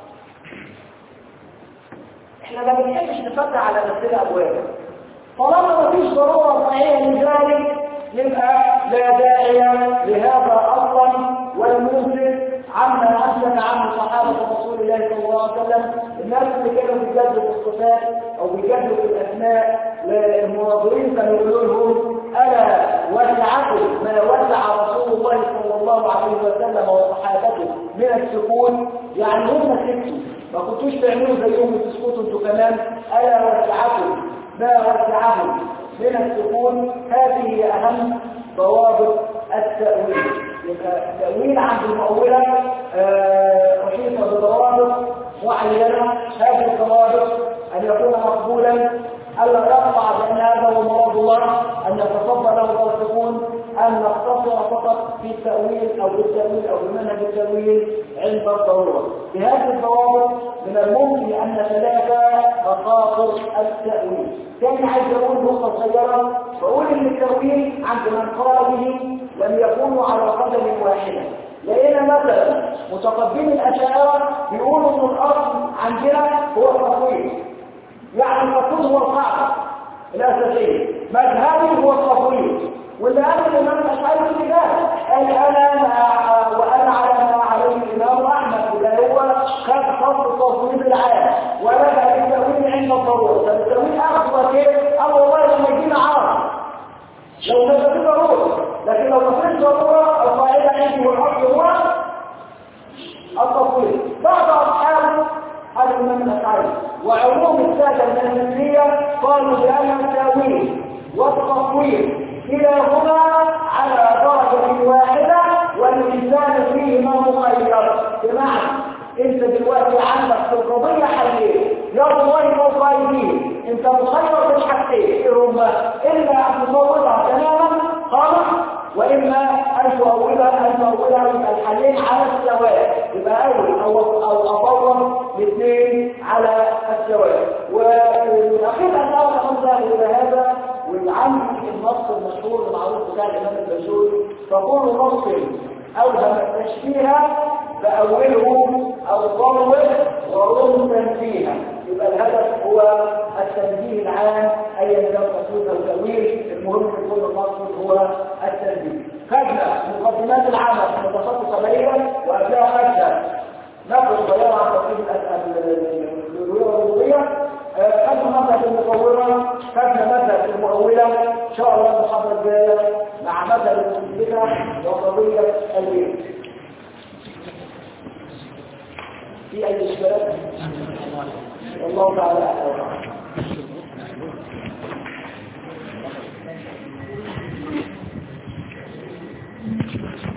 احنا ما بنحبش نفتح على نفسنا ابواب. طالما ما فيش ضروره صحيحه لذلك يبقى لا داعي لهذا اصلا والمنزل عما امسك عنه صحابه رسول الله صلى الله عليه وسلم. الناس اللي كانوا بيجادلوا في الصفات او بيجادلوا في الاسماء المناظرين كانوا يقولوا لهم الا وسعكم ما وسع رسول الله صلى الله عليه وسلم وصحابته من السكون. يعني هم سكتوا ما كنتوش تعملوا زيهم وتسكتوا انتوا كمان. الا وسعكم ما وسعهم من السكون. هذه اهم ضوابط التأويل. يبقى التأويل عند المؤولة محيطة بضوابط معينة. هذه الضوابط أن يكون مقبولا ألا يقطع بأن هذا هو مراد الله أن يتصدى له الراسخون أن نقتصر فقط في التأويل أو بالتأويل أو بمنهج التأويل عند الضرورة. بهذه الضوابط من الممكن أن نتلافى مخاطر التأويل. ثاني عايز أقول نقطة صغيرة بقول إن التأويل عند من قال به لم يكونوا على قدم واحدة. لقينا مثلا متقدمين الأشاعرة بيقولوا إن الأصل عندنا هو التفويض. يعني التفويض هو القاعدة الأساسية. مذهبي هو التفويض. واللي قال الإمام الأشعري في ذلك قال وأنا على ما عليه الإمام أحمد اللي هو خد خط التفويض العام ورجع للتأويل عند الضرورة. فالتأويل أخذ كيف؟ أو والله لو ما في ضروره، لكن لو ما فيش ضروره القاعده عندي والاصل هو التطويل. بعض اصحاب هذا من الافعال وعموم الساده النسبيه قالوا بان التاويل والتطويل كلاهما على درجه واحده والانسان فيهما مخير. بمعنى انت دلوقتي عندك في القضيه حلين، يا الله موقعين، انت مخير في الحاجتين، ايه هما؟ اما ان تصورها تماما خالص، واما ان تؤولها الحلين على السواء، يبقى او اصور الاثنين على السواء. والاخير ان اقول الى هذا والعندي النص المشهور المعروف بتاع الامام البشوري، فكل نص اوهم التشبيه فأوله أو ضرب ورم تنفيها، يبقى الهدف هو التنبيه العام أي كان تصوير أو تأويل، المهم في كل المقصود هو التنبيه. خدنا مقدمات العمل متخصصة قليلا وقبلها خدنا نقل صغيرة عن ترتيب الألوهية والربوبية، خدنا مذهب المصورة، خدنا مذهب المؤولة، إن شاء الله المحاضرة الجاية مع مذهب المثبتة وقضية البيت. في أي إشكالات؟ والله تعالى أعلم.